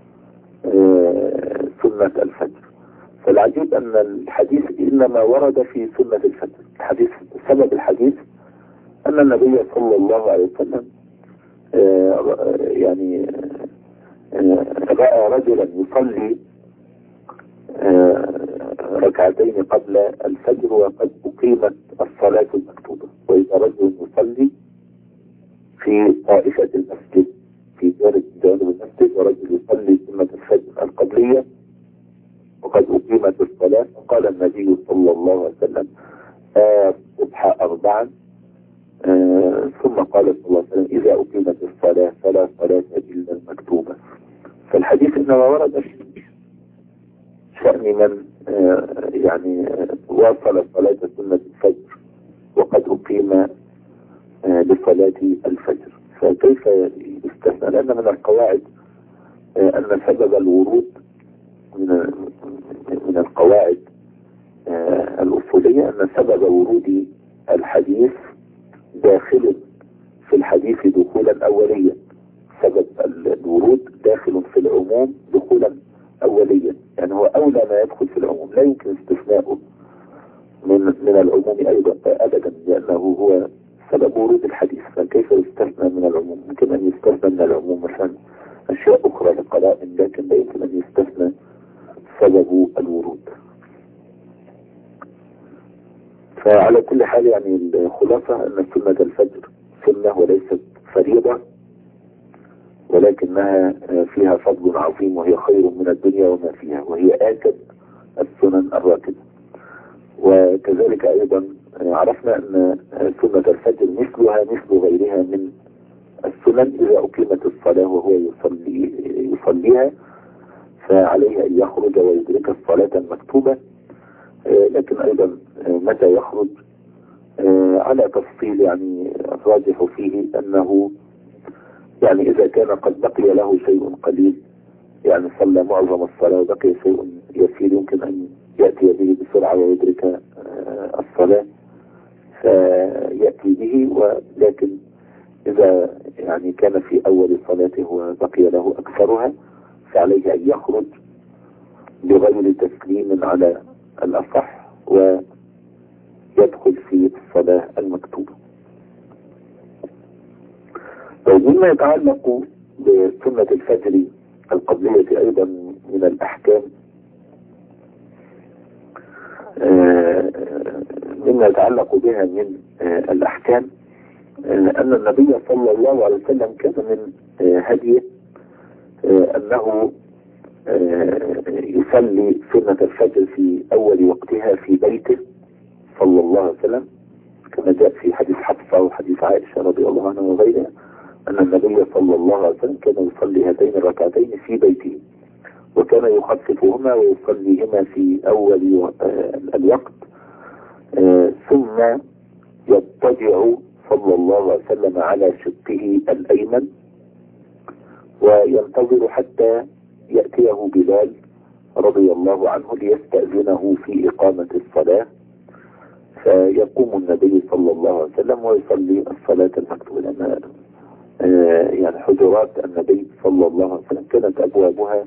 سنة الفجر. فالعجيب أن الحديث إنما ورد في سنة الفجر. الحديث سبب الحديث أن النبي صلى الله عليه وسلم يعني رأى رجلا يصلي ركعتين قبل الفجر وقد أقيمت الصلاة المكتوبة، وإذا رجل يصلي في طائفة المسجد في جانب المسجد ورجل يصلي سنة الفجر القبلية وقد أقيمت الصلاة، فقال النبي صلى الله عليه وسلم اصبح أربعا آه ثم قال صلى الله عليه وسلم إذا أقيمت الصلاة فلا صلاة إلا المكتوبة. فالحديث إنما ورد في شأن من آه يعني واصل صلاة سنة الفجر وقد أقيم آه لصلاة الفجر، فكيف يستثنى؟ لأن من القواعد آه أن سبب الورود من من القواعد آه الأصولية أن سبب ورود الحديث داخل في الحديث دخولا أوليا. سبب الورود داخل في العموم دخولا أوليا، يعني هو أولى ما يدخل في العموم، لا يمكن استثناؤه من من العموم أيضا أبدا، لأنه هو سبب ورود الحديث. فكيف يستثنى من العموم؟ يمكن أن يستثنى من العموم مثلا أشياء أخرى لقرائن، لكن لا يمكن أن يستثنى سبب الورود. فعلى كل حال يعني الخلاصة أن سنة الفجر سنة وليست فريضة، ولكنها فيها فضل عظيم وهي خير من الدنيا وما فيها، وهي آكد السنن الراتبة. وكذلك أيضا عرفنا أن سنة الفجر مثلها مثل غيرها من السنن إذا أقيمت الصلاة وهو يصلي يصليها فعليه أن يخرج ويدرك الصلاة المكتوبة. لكن أيضا متى يخرج على تفصيل، يعني الراجح فيه أنه يعني إذا كان قد بقي له شيء قليل، يعني صلى معظم الصلاة وبقي شيء يسير يمكن أن يأتي به بسرعة ويدرك الصلاة فيأتي به. ولكن إذا يعني كان في أول صلاته وبقي له أكثرها فعليه أن يخرج بغير تسليم على الأصح ويدخل في الصلاة المكتوبة. ومما يتعلق بسنة الفجر القبلية أيضا من الأحكام، مما يتعلق بها من الأحكام أن النبي صلى الله عليه وسلم كان من هديه أنه يصلي سنة الفجر في أول وقتها في بيته صلى الله عليه وسلم، كما جاء في حديث حفصة وحديث عائشة رضي الله عنها وغيرها أن النبي صلى الله عليه وسلم كان يصلي هاتين الركعتين في بيته، وكان يخففهما ويصليهما في أول الوقت، ثم يضطجع صلى الله عليه وسلم على شقه الأيمن وينتظر حتى يأتيه بلال رضي الله عنه ليستأذنه في إقامة الصلاة، فيقوم النبي صلى الله عليه وسلم ويصلي الصلاة المكتوبة. لأن يعني حجرات النبي صلى الله عليه وسلم كانت أبوابها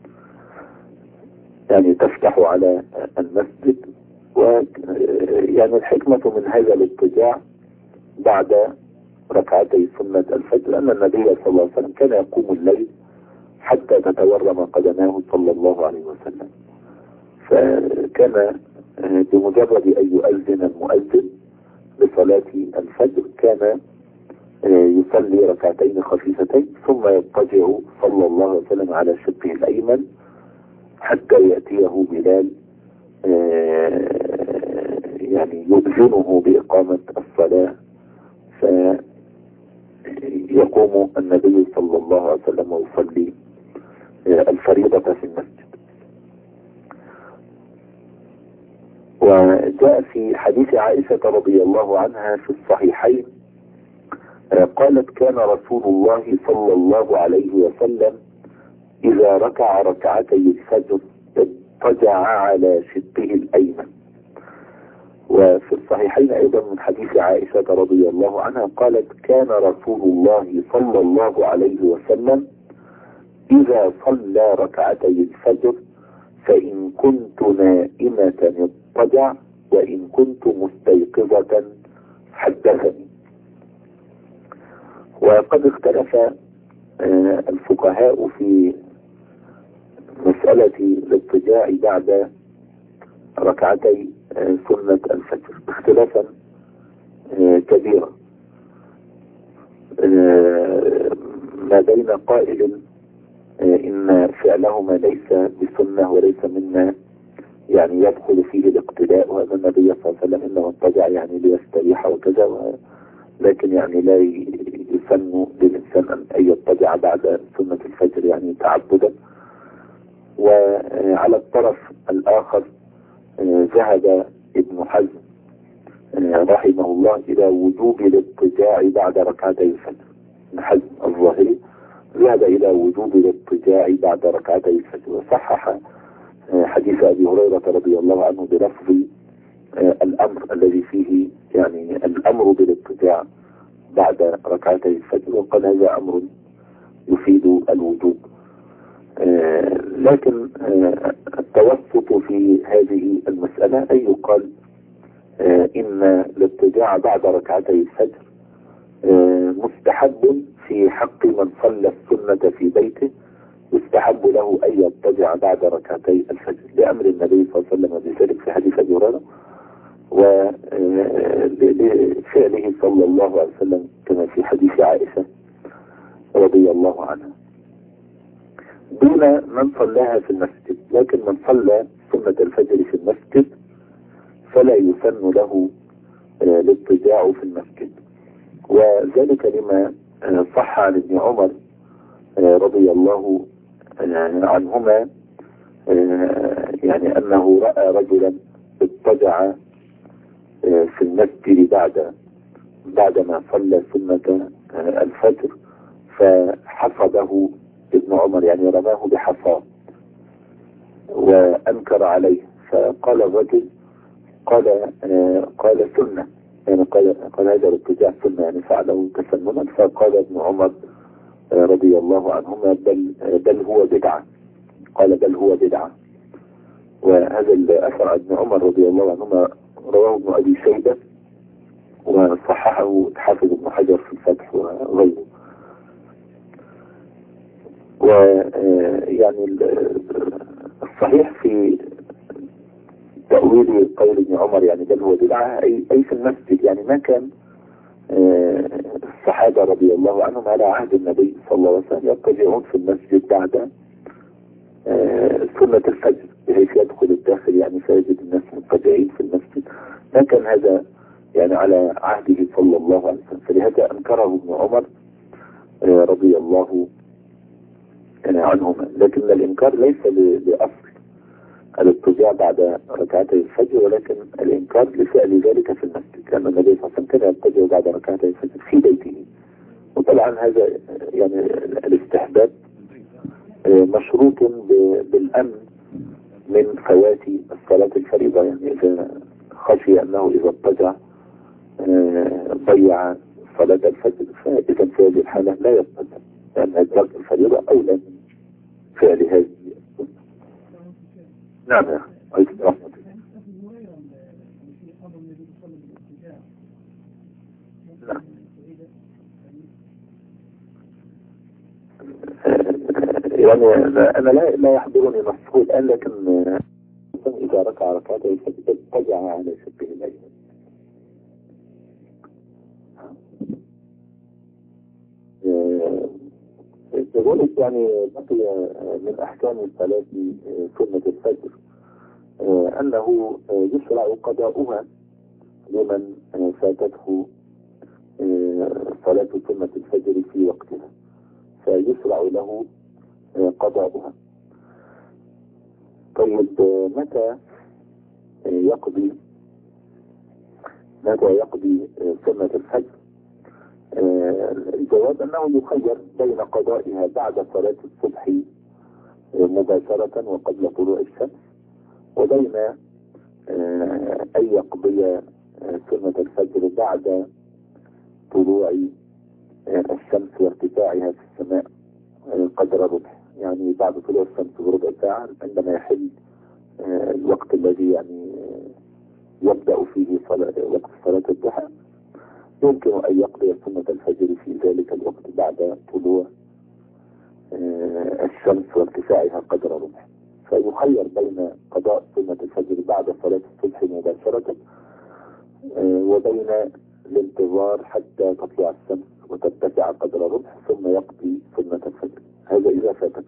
يعني تفتح على المسجد، ويعني الحكمة من هذا الاضطجاع بعد ركعتي سنة الفجر أن النبي صلى الله عليه وسلم كان يقوم الليل حتى تتورم قدماه صلى الله عليه وسلم. فكان بمجرد أن يؤذن المؤذن لصلاة الفجر كان يصلي ركعتين خفيفتين ثم يضطجع صلى الله عليه وسلم على شقه الأيمن حتى يأتيه بلال يعني يؤذنه بإقامة الصلاة، فيقوم النبي صلى الله عليه وسلم ويصلي الفريضة في المسجد. وجاء في حديث عائشة رضي الله عنها في الصحيحين قالت كان رسول الله صلى الله عليه وسلم إذا ركع ركعتي الفجر اضطجع على شقه الأيمن. وفي الصحيحين أيضا من حديث عائشة رضي الله عنها قالت كان رسول الله صلى الله عليه وسلم إذا صلى ركعتي الفجر فإن كنت نائمة اضطجع وإن كنت مستيقظة حدثني. وقد اختلف الفقهاء في مسألة الاضطجاع بعد ركعتي سنة الفجر اختلافا كبيرا، ما بين قائل إن فعلهما ليس بسنة وليس مما يعني يدخل فيه الاقتداء، وأن النبي صلى الله عليه وسلم إنه اضطجع يعني ليستريح وكذا، لكن يعني لا يسن للإنسان أن يضطجع بعد سنة الفجر يعني تعبدا. وعلى الطرف الآخر ذهب ابن حزم رحمه الله إلى وجوب الاضطجاع بعد ركعتي الفجر. ابن حزم الظاهري ذهب إلى وجوب الاضطجاع بعد ركعتي الفجر، وصحح حديث أبي هريرة رضي الله عنه بلفظ الأمر الذي فيه يعني الأمر بالاضطجاع بعد ركعتي الفجر، وقال هذا أمر يفيد الوجوب. لكن التوسط في هذه المسألة أن يقال إن الاضطجاع بعد ركعتي الفجر مستحب في حق من صلى السنة في بيته، يستحب له أن يضطجع بعد ركعتي الفجر لأمر النبي صلى الله عليه وسلم بذلك في حديث أبي هريرة، ولفعله صلى الله عليه وسلم كما في حديث عائشة رضي الله عنها، دون من صلاها في المسجد. لكن من صلى سنة الفجر في المسجد فلا يسن له الاضطجاع في المسجد، وذلك لما صح عن ابن عمر رضي الله عنهما يعني أنه رأى رجلا اضطجع في المسجد بعد بعدما صلى سنة الفجر، فحصده ابن عمر يعني رماه بحصاه وأنكر عليه، فقال الرجل قال قال سنة يعني قال قال هذا الاتجاه سنة يعني فعله تسننا، فقال ابن عمر رضي الله عنهما بل بل هو بدعة، قال بل هو بدعة. وهذا الأثر عن ابن عمر رضي الله عنهما رواه ابن أبي شيبة وصححه حافظ ابن حجر في الفتح وغيره. ويعني الصحيح في تأويل قول ابن عمر يعني بل هو بدعة أي, أي في المسجد، يعني ما كان الصحابة رضي الله عنهم على عهد النبي صلى الله عليه وسلم يضطجعون في المسجد بعد سنة الفجر بحيث يدخل الداخل يعني فيجد الناس مضطجعين في المسجد، ما كان هذا يعني على عهده صلى الله عليه وسلم، فلهذا أنكره ابن عمر رضي الله عنهما. لكن الإنكار ليس لأصل الاضطجاع بعد ركعتي الفجر، ولكن الإنكار لفعل ذلك في المسجد، لأن النبي صلى الله عليه وسلم كان يضطجع بعد ركعتي الفجر في بيته. وطبعا هذا يعني الاستحباب مشروط بالأمن من فوات الصلاة الفريضة، يعني إذا خشي أنه إذا اضطجع ضيع صلاة الفجر فإذا في هذه الحالة لا يضطجع، لأن الصلاة الفريضة أولى من فعل هذه. نعم يا أخي رحمة. نعم يعني أنا لا لا يحضرني نصه الآن، لكن إذا ركع ركعتين فاضطجع على شبه الأيمن. يقول يعني بقي من أحكام الصلاة سنة الفجر أنه يشرع قضاؤها لمن فاتته صلاة سنة الفجر في وقتها، فيشرع له قضاؤها. طيب متى يقضي متى يقضي سنة الفجر؟ الجواب أنه يخير بين قضائها بعد صلاة الصبح مباشرة وقبل طلوع الشمس، وبين أن يقضي سنة الفجر بعد طلوع الشمس وارتفاعها في السماء قدر ربع، يعني بعد طلوع الشمس بربع ساعة عندما يحل الوقت الذي يعني يبدأ فيه صلاة وقت صلاة الضحى، يمكن أن يقضي سنة الفجر في ذلك الوقت بعد طلوع الشمس وارتفاعها قدر ربع. فيخير بين قضاء سنة الفجر بعد صلاة الصبح مباشرة وبين الانتظار حتى تطلع الشمس وترتفع قدر ربع ثم يقضي سنة الفجر، هذا إذا فاتته.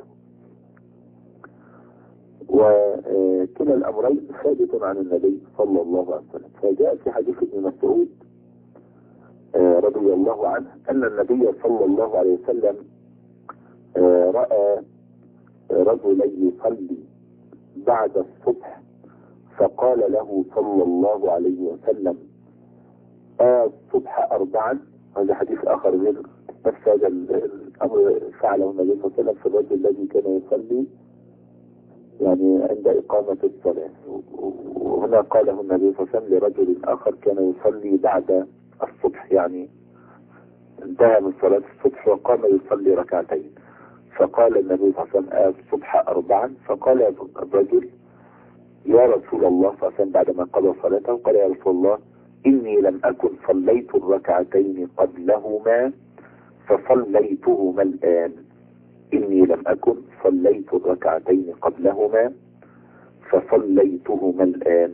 وكلا الأمرين ثابت عن النبي صلى الله عليه وسلم، فجاء في حديث ابن مسعود رضي الله عنه أن النبي صلى الله عليه وسلم رأى رجلا يصلي بعد الصبح فقال له صلى الله عليه وسلم آه الصبح أربعا. هذا حديث آخر غير نفس هذا الأمر فعله النبي صلى الله عليه وسلم في الرجل الذي كان يصلي يعني عند إقامة الصلاة، وهنا قاله النبي صلى الله عليه وسلم لرجل آخر كان يصلي بعد الصبح، يعني انتهى من صلاة الصبح وقام يصلي ركعتين، فقال النبي صلى الله عليه وسلم آه الصبح أربعا. فقال الرجل يا رسول الله صلى الله عليه وسلم بعدما قضى صلاته، قال يا رسول الله إني لم أكن صليت الركعتين قبلهما فصليتهما الآن، إني لم أكن صليت الركعتين قبلهما فصليتهما الآن.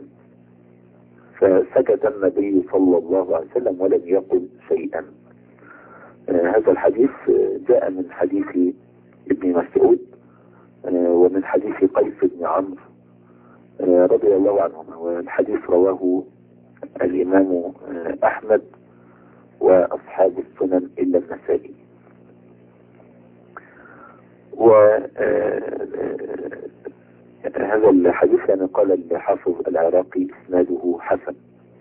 فسكت النبي صلى الله عليه وسلم ولم يقل شيئا. آه هذا الحديث جاء من حديث ابن مسعود آه ومن حديث قيس بن عمرو آه رضي الله عنهما، والحديث رواه الإمام آه أحمد وأصحاب السنن إلا النسائي. وهذا الحديث يعني قال الحافظ العراقي إسناده حسن.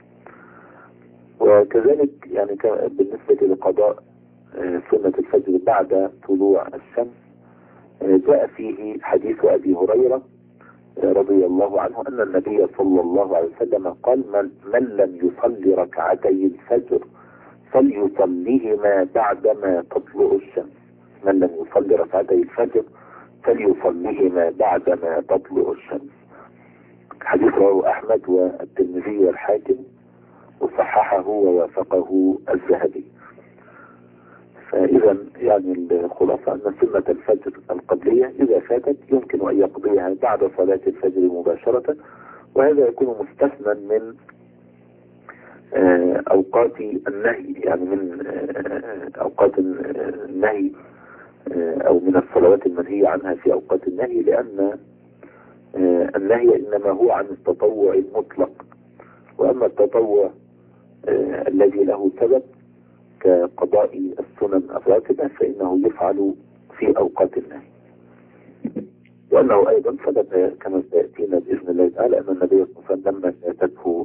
وكذلك يعني بالنسبة لقضاء سنة الفجر بعد طلوع الشمس جاء فيه حديث أبي هريرة رضي الله عنه أن النبي صلى الله عليه وسلم قال من, من لم يصلي ركعتي الفجر فليصليهما بعدما تطلع الشمس، من لم يصلي ركعتي الفجر فليصليهما بعدما تطلع الشمس. حديث رواه أحمد والترمذي والحاكم وصححه ووافقه الذهبي. فإذا يعني الخلاصة أن سنة الفجر القبلية إذا فاتت يمكن أن يقضيها بعد صلاة الفجر مباشرة، وهذا يكون مستثنى من أوقات النهي، يعني من أوقات النهي أو من الصلوات المنهية عنها في أوقات النهي، لأن النهي إنما هو عن التطوع المطلق، وأما التطوع الذي له سبب كقضاء السنن الراتبة فإنه يفعل في أوقات النهي. وأنه أيضا ثبت كما سيأتينا بإذن الله تعالى أن النبي صلى الله عليه وسلم لما فاتته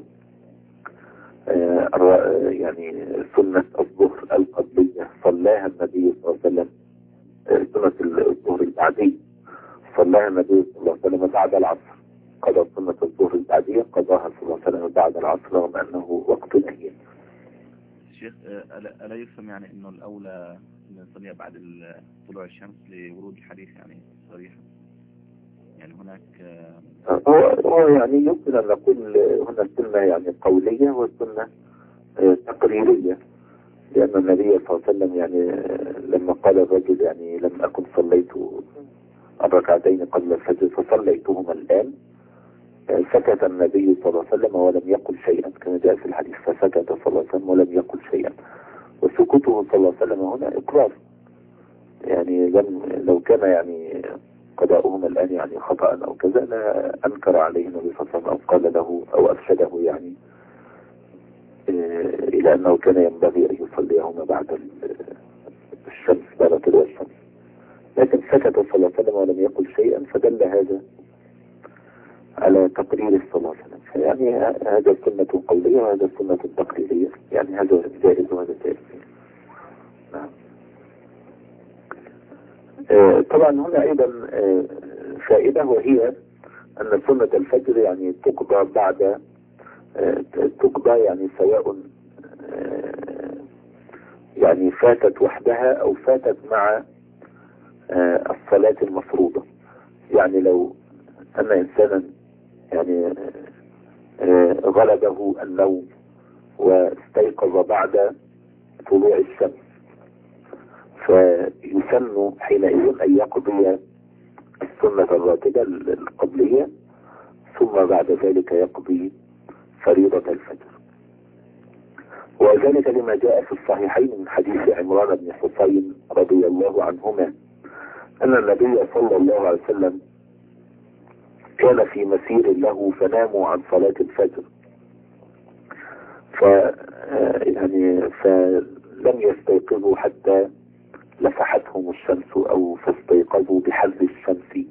يعني سنة الظهر القبلية صلاها النبي صلى الله عليه وسلم، سنة الظهر البعدي صلاها النبي صلى الله عليه وسلم بعد العصر، قضى سنة الظهر البعدية قضاها صلى الله عليه وسلم بعد العصر رغم أنه وقت نهي. شيخ ألا يفهم يعني أنه الأولى نصليها بعد طلوع الشمس لورود الحديث يعني صريحا؟ يعني هناك هو هو يعني يمكن أن نقول هنا السنة يعني قولية والسنة تقريرية. لأن النبي صلى الله عليه وسلم يعني لما قال الرجل يعني لم أكن صليت الركعتين قبل الفجر فصليتهما الآن، سكت النبي صلى الله عليه وسلم ولم يقل شيئا كما جاء في الحديث، فسكت صلى الله عليه وسلم ولم يقل شيئا، وسكوته صلى الله عليه وسلم هنا إقرار، يعني لم لو كان يعني قضاؤهما الآن يعني خطأ أو كذا لا أنكر عليه النبي صلى الله عليه وسلم أو قال له أو أرشده يعني إلى أنه كان ينبغي أن يصليهما بعد الشمس بعد طلوع الشمس، لكن سكت صلى الله عليه وسلم ولم يقل شيئا، فدل هذا على تقرير الصلاة. يعني هذا سنة قولية وهذا سنة تقريرية، يعني هذا جائز وهذا جائز. نعم. آه طبعا هنا أيضا آه فائدة، وهي أن سنة الفجر يعني تقضى بعد آه تقضى يعني سواء آه يعني فاتت وحدها أو فاتت مع آه الصلاة المفروضة. يعني لو أن إنسانا يعني غلبه النوم واستيقظ بعد طلوع الشمس، فيسن حينئذ أن يقضي السنة الراتبة القبلية ثم بعد ذلك يقضي فريضة الفجر. وذلك لما جاء في الصحيحين من حديث عمران بن حسين رضي الله عنهما أن النبي صلى الله عليه وسلم كان في مسير له فناموا عن صلاة الفجر، ف يعني فلم يستيقظوا حتى لفحتهم الشمس أو فاستيقظوا بحر الشمس،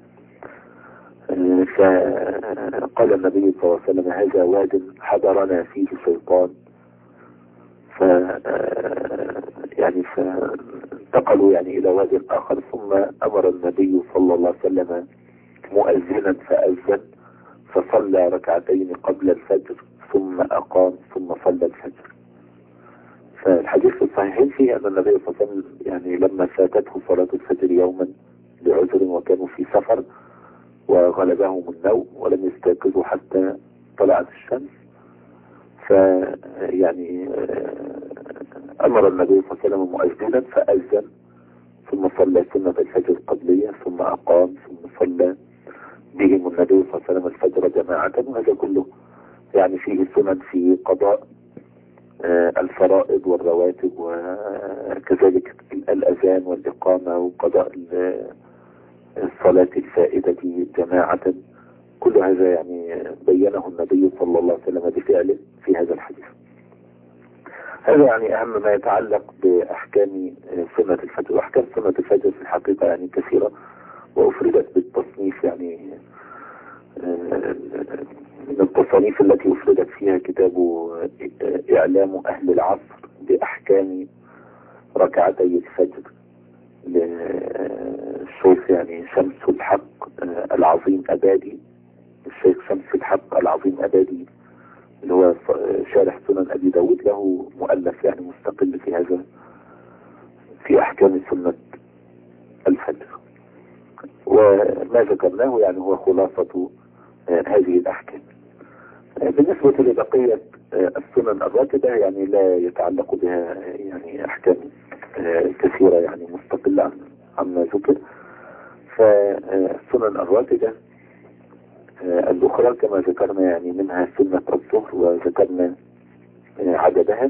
فقال النبي صلى الله عليه وسلم هذا واد حضرنا فيه شيطان، ف يعني فانتقلوا يعني إلى واد آخر، ثم أمر النبي صلى الله عليه وسلم مؤذنا فأذن فصلى ركعتين قبل الفجر ثم أقام ثم صلى الفجر. فالحديث الصحيحين فيه أن النبي صلى الله عليه وسلم يعني لما فاتته صلاة الفجر يوما بعذر وكانوا في سفر وغلبهم النوم ولم يستيقظوا حتى طلعت الشمس، فيعني أمر النبي صلى الله عليه وسلم مؤذنا فأذن ثم صلى سنة الفجر القبلية ثم أقام ثم صلى بهم النبي صلى الله عليه وسلم الفجر جماعة. وهذا كله يعني فيه سنن في قضاء الفرائض والرواتب وكذلك الأذان والإقامة وقضاء الصلاة الفائدة جماعة. كل هذا يعني بينه النبي صلى الله عليه وسلم بفعله في هذا الحديث. هذا يعني أهم ما يتعلق بأحكام سنة الفجر. وأحكام سنة الفجر في الحقيقة يعني كثيرة وأفردت بالتصنيف، يعني من التصانيف التي أفردت فيها كتاب إعلام أهل العصر بأحكام ركعتي الفجر للشيخ يعني شمس الحق العظيم أبادي، الشيخ شمس الحق العظيم أبادي اللي هو شارح سنن أبي داود، له مؤلف يعني مستقل في هذا في أحكام سنة الفجر. وما ذكرناه يعني هو خلاصة هذه الأحكام. بالنسبة لبقية السنن الراتبة يعني لا يتعلق بها يعني أحكام كثيرة يعني مستقلة عما ذكر. فالسنن الراتبة الأخرى كما ذكرنا يعني منها سنة الظهر وذكرنا عددها.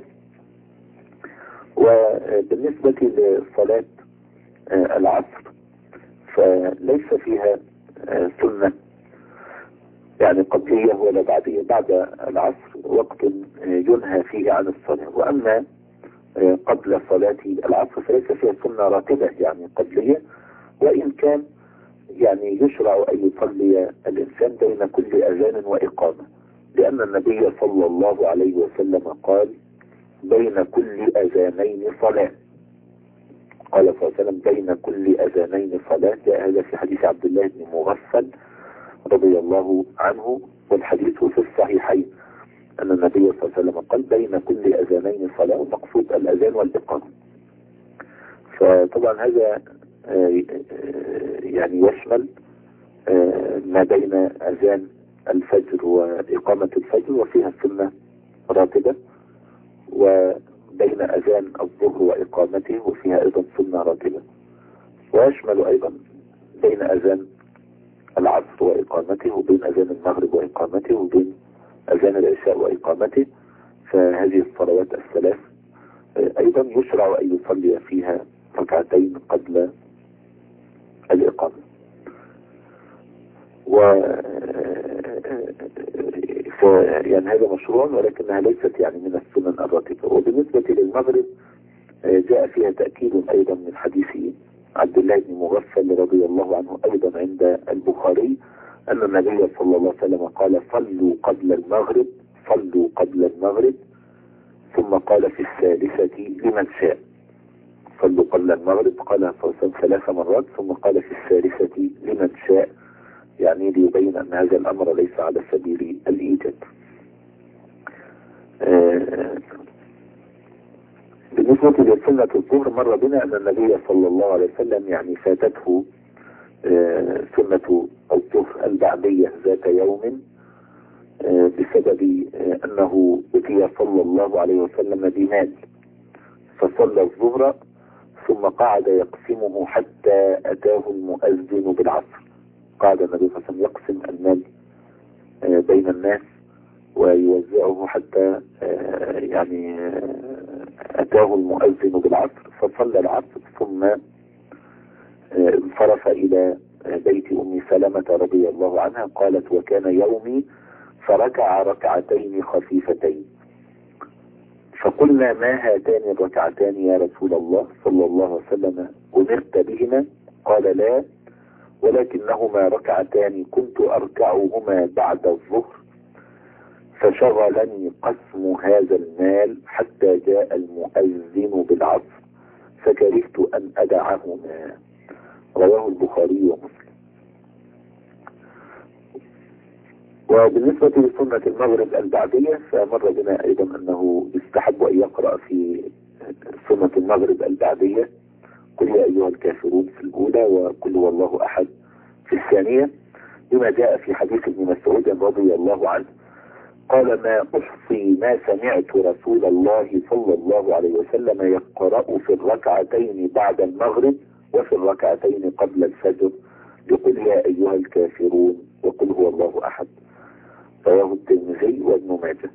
وبالنسبة لصلاة العصر فليس فيها سنة يعني قبلية ولا بعدية. بعد العصر وقت ينهى فيه عن الصلاة، وأما قبل صلاة العصر فليس فيها سنة راتبة يعني قبلية، وإن كان يعني يشرع أن يصلي الإنسان بين كل أذان وإقامة، لأن النبي صلى الله عليه وسلم قال بين كل أذانين صلاة. قال صلى الله عليه وسلم بين كل أذانين صلاة. جاء هذا في حديث عبد الله بن مغفل رضي الله عنه، والحديث في الصحيحين أن النبي صلى الله عليه وسلم قال بين كل أذانين صلاة، ومقصود الأذان والإقامة. فطبعا هذا يعني يشمل ما بين أذان الفجر وإقامة الفجر، وفيها سنة راتبة، بين أذان الظهر وإقامته، وفيها أيضا سنة راتبة، ويشمل أيضا بين أذان العصر وإقامته، وبين أذان المغرب وإقامته، وبين أذان العشاء وإقامته. فهذه الصلوات الثلاث أيضا يشرع أن يصلي فيها ركعتين قبل الإقامة. و ف... يعني هذا مشروع، ولكنها ليست يعني من السنن الراتبة. وبالنسبة للمغرب جاء فيها تأكيد أيضا من حديث عبد الله بن مغفل رضي الله عنه أيضا عند البخاري، أن النبي صلى الله عليه وسلم قال: صلوا قبل المغرب، صلوا قبل المغرب. ثم قال في الثالثة لمن شاء. صلوا قبل المغرب قالها صلى الله عليه وسلم ثلاث مرات، ثم قال في الثالثة لمن شاء، يعني ليبين أن هذا الأمر ليس على سبيل الإيجاب. آه بالنسبة لسنة الظهر، مر بنا أن النبي صلى الله عليه وسلم يعني فاتته آه سنة الظهر البعدية ذات يوم آه بسبب آه أنه أتي صلى الله عليه وسلم بمال، فصلى الظهر ثم قعد يقسمه حتى أتاه المؤذن بالعصر. قعد النبي صلى الله عليه وسلم يقسم المال آه بين الناس ويوزعه حتى آه يعني آه أتاه المؤذن بالعصر، فصلى العصر ثم آه انصرف إلى بيت أم سلمة رضي الله عنها. قالت: وكان يومي فركع ركعتين خفيفتين، فقلنا: ما هاتان الركعتان يا رسول الله صلى الله عليه وسلم، أمرت بهما؟ قال: لا، ولكنهما ركعتان كنت أركعهما بعد الظهر، فشغلني قسم هذا المال حتى جاء المؤذن بالعصر، فكرهت أن أدعهما. رواه البخاري ومسلم. وبالنسبة لسنة المغرب البعدية، فمر بنا أيضا أنه يستحب أن يقرأ في سنة المغرب البعدية: قل يا أيها الكافرون في الأولى، وقل هو الله أحد في الثانية، بما جاء في حديث ابن مسعود رضي الله عنه قال: ما أحصي ما سمعت رسول الله صلى الله عليه وسلم يقرأ في الركعتين بعد المغرب وفي الركعتين قبل الفجر بقل يا أيها الكافرون وقل هو الله أحد. رواه الترمذي وابن ماجه.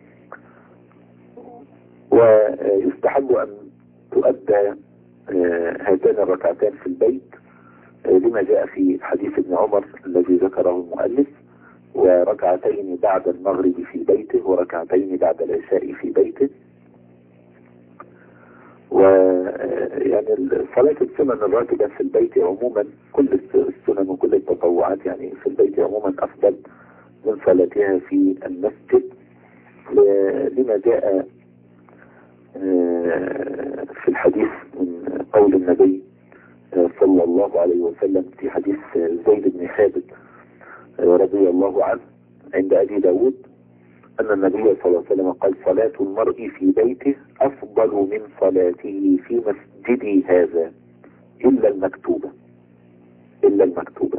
ويستحب أن تؤدى هاتان الركعتان في البيت لما جاء في حديث ابن عمر الذي ذكره المؤلف: وركعتين بعد المغرب في بيته، وركعتين بعد العشاء في بيته. ويعني صلاة السنن الراتبة في البيت عموما، كل السنن وكل التطوعات يعني في البيت عموما أفضل من صلاتها في المسجد، لما جاء في الحديث من قول النبي صلى الله عليه وسلم في حديث زيد بن ثابت رضي الله عنه عند أبي داود أن النبي صلى الله عليه وسلم قال: صلاة المرء في بيته أفضل من صلاته في مسجدي هذا إلا المكتوبة إلا المكتوبة.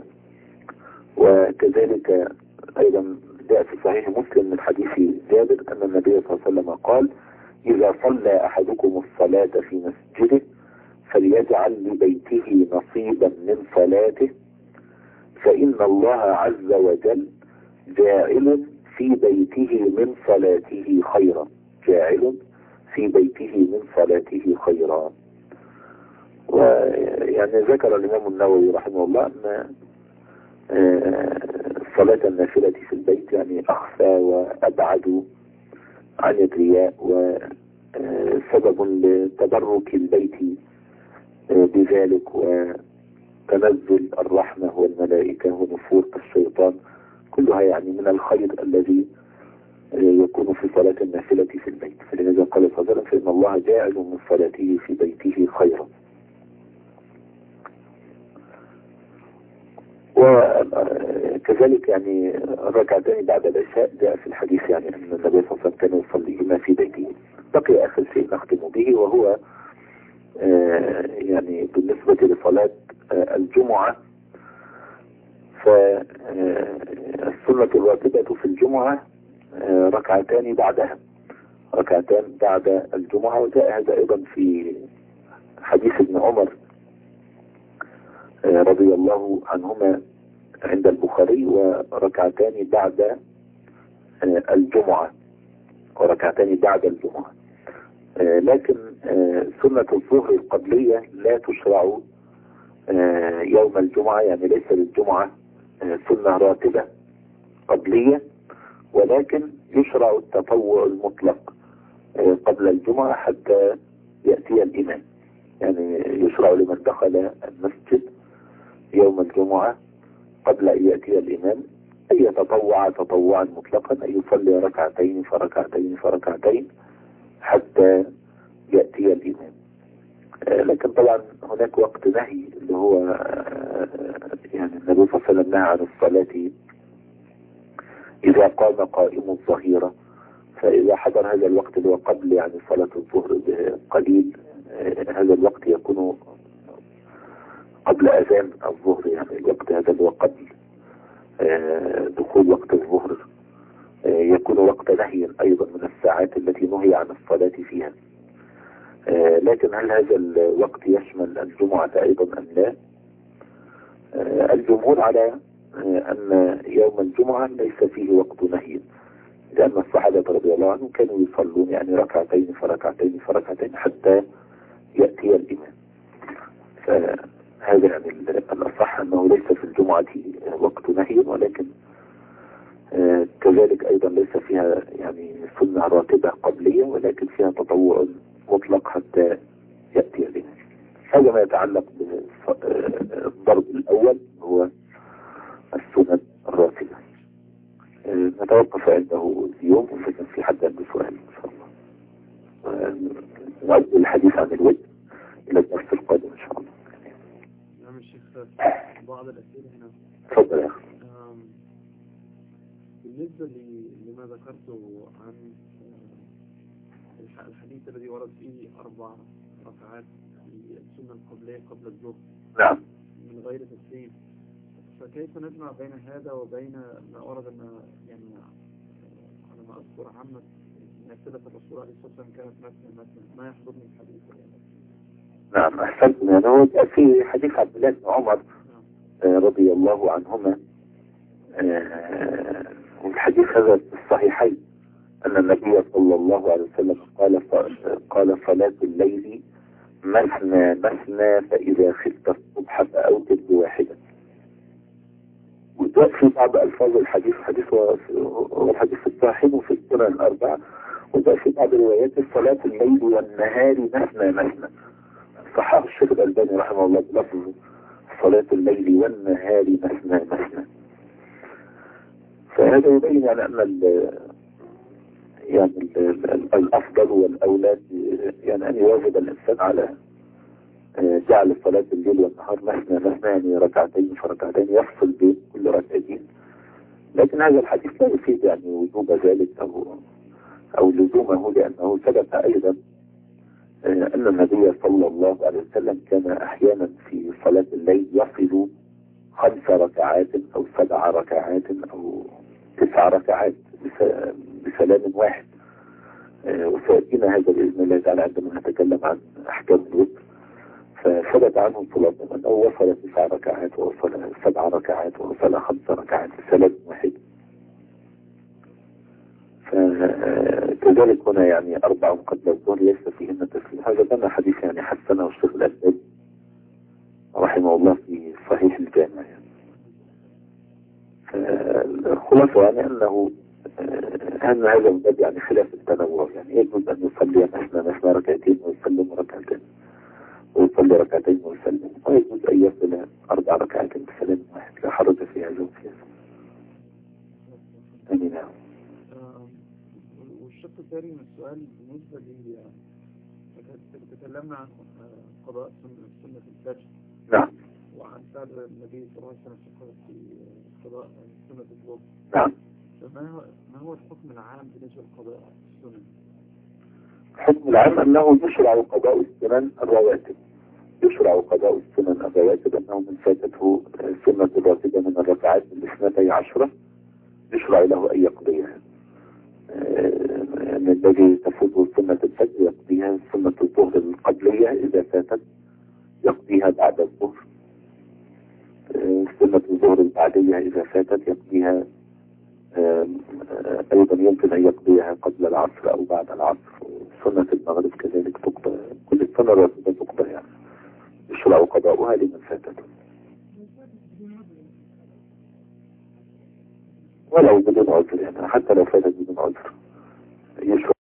وكذلك أيضا جاء في صحيح مسلم من حديث جابر أن النبي صلى الله عليه وسلم قال: إذا صلى أحدكم الصلاة في مسجده فليجعل لبيته نصيبا من صلاته، فإن الله عز وجل جاعل في بيته من صلاته خيرا جاعل في بيته من صلاته خيرا. ويعني ذكر الإمام النووي رحمه الله أن صلاة النافلة في البيت يعني أخفى وأبعد عن الرياء، وسبب لتبرك البيت بذلك وتنزل الرحمة والملائكة ونفور الشيطان، كلها يعني من الخير الذي يكون في صلاة النافلة في البيت. فلذا قال صلى الله عليه وسلم: فإن الله جاعل من صلاته في بيته خيرا. وكذلك يعني الركعتين بعد العشاء جاء في الحديث يعني أن النبي صلى الله عليه وسلم كان يصليهما في بيته. بقي آخر شيء نختم به، وهو يعني بالنسبة لصلاة الجمعة، فالسنة الراتبة في الجمعة ركعتان بعدها ركعتان بعد الجمعة. وجاء هذا أيضا في حديث ابن عمر رضي الله عنهما عند البخاري، وركعتان بعد الجمعة وركعتان بعد الجمعة. لكن سنة الظهر القبلية لا تشرع يوم الجمعة، يعني ليس للجمعة سنة راتبة قبلية، ولكن يشرع التطوع المطلق قبل الجمعة حتى يأتي الإمام. يعني يشرع لمن دخل المسجد يوم الجمعة قبل أن يأتي الإمام أن يتطوع تطوعا مطلقا، أن يصلي ركعتين فركعتين فركعتين حتى يأتي الإمام. لكن طبعا هناك وقت نهي اللي هو يعني النبي صلى الله عليه وسلم نهى عن الصلاة إذا قام قائم الظهيرة، فإذا حضر هذا الوقت اللي هو قبل يعني صلاة الظهر قليل، هذا الوقت يكون قبل أذان الظهر، يعني الوقت هذا اللي هو قبل دخول وقت الظهر يكون وقت نهي أيضا من الساعات التي نهي عن الصلاة فيها. لكن هل هذا الوقت يشمل الجمعة أيضا أم لا؟ الجمهور على أن يوم الجمعة ليس فيه وقت نهي، لأن الصحابة رضي الله عنهم كانوا يصلون يعني ركعتين فركعتين فركعتين حتى يأتي الإمام. فهذا يعني الأصح أنه ليس في الجمعة وقت نهي، ولكن كذلك أيضا ليس فيها يعني سنة راتبة قبلية، ولكن فيها تطوع مطلق حتى يأتي الإمام. هذا ما يتعلق بالضرب الأول هو السنة الراتبة. نتوقف عنده اليوم، وفكر في حد عنده سؤال إن شاء الله. نعود الحديث عن الود إلى الدرس القادم إن شاء الله. نعم الشيخ، بعض الأسئلة هنا. تفضل يا أخي. بالنسبة لما ذكرته عن الحديث الذي ورد فيه أربع ركعات في السنة القبلية قبل الظهر، نعم، من غير تسليم، فكيف نجمع بين هذا وبين ما ورد أن يعني على ما أذكر عامة نافلة الرسول عليه الصلاة والسلام كانت مثنى مثنى، ما يحضرني الحديث يعني. نعم أحسنتم. يعني هو في حديث عبد الله بن عمر رضي الله عنهما، والحديث هذا في الصحيحين، أن النبي صلى الله عليه وسلم قال قال صلاة الليل مثنى مثنى فإذا خفت الصبح فأوتر بواحدة. وجاء في بعض ألفاظ الحديث، حديث والحديث في الصحيحين وفي السنن الأربعة، وجاء في بعض الروايات صلاة الليل والنهار مثنى مثنى. صححه الشيخ الألباني رحمه الله بلفظ صلاة الليل والنهار مثنى مثنى. فهذا يبين على أن ال يعني ال الأفضل والأولاد يعني أن يواجب الإنسان على جعل صلاة الليل والنهار مثنى مثنى، يعني ركعتين فركعتين يفصل بين كل ركعتين. لكن هذا الحديث لا يفيد يعني وجوب ذلك أو أو لزومه، لأنه ثبت أيضا أن النبي صلى الله عليه وسلم كان أحيانا في صلاة الليل يصل خمس ركعات أو سبع ركعات أو تسع ركعات بسلام واحد. وسيأتينا هذا بإذن الله تعالى عندما نتكلم عن أحكام الوتر. فثبت عنه صلى الله عليه وسلم أنه وصل تسع ركعات ووصل سبع ركعات ووصل خمس ركعات بسلام واحد. فكذلك هنا يعني أربع قبل الظهر ليس فيهن تسليم. هذا كان حديث يعني حسنه الشيخ الألباني رحمه الله في صحيح الجامع. يعني الخلاصة يعني أنه أن هذا الباب يعني خلاف التنوع، يعني يجوز أن يصلي مثنى مثنى ركعتين ويسلم ركعتين، ويصلي ركعتين ويسلم، ويجوز أن يصل أربع ركعات بسلام واحد، لا حرج في هذا وفي هذا. أمين. والشق الثاني من السؤال بالنسبة لي تكلمنا عن قضاء سنة الفجر. نعم. وعن فعل النبي صلى الله عليه وسلم في قضاء سنة الظهر. نعم. فما هو ما هو الحكم العام بالنسبة لقضاء السنن؟ الحكم العام أنه يشرع قضاء السنن الرواتب. يشرع قضاء السنن الرواتب، أنه من فاتته سنة الراتبة من الركعات الاثنتي عشرة يشرع له أن يقضيها. الذي تفوته سنة الفجر يقضيها، سنة الظهر القبلية إذا فاتت يقضيها بعد الظهر، سنة الظهر البعدية إذا فاتت يقضيها أيضا يمكن أن يقضيها قبل العصر أو بعد العصر. سنة المغرب كذلك تقضى، كل السنة الراتبة تقضى يعني يشرع قضاؤها لمن فاتته ولو بدون عذر، يعني حتى لو فاتت بدون عذر يشرع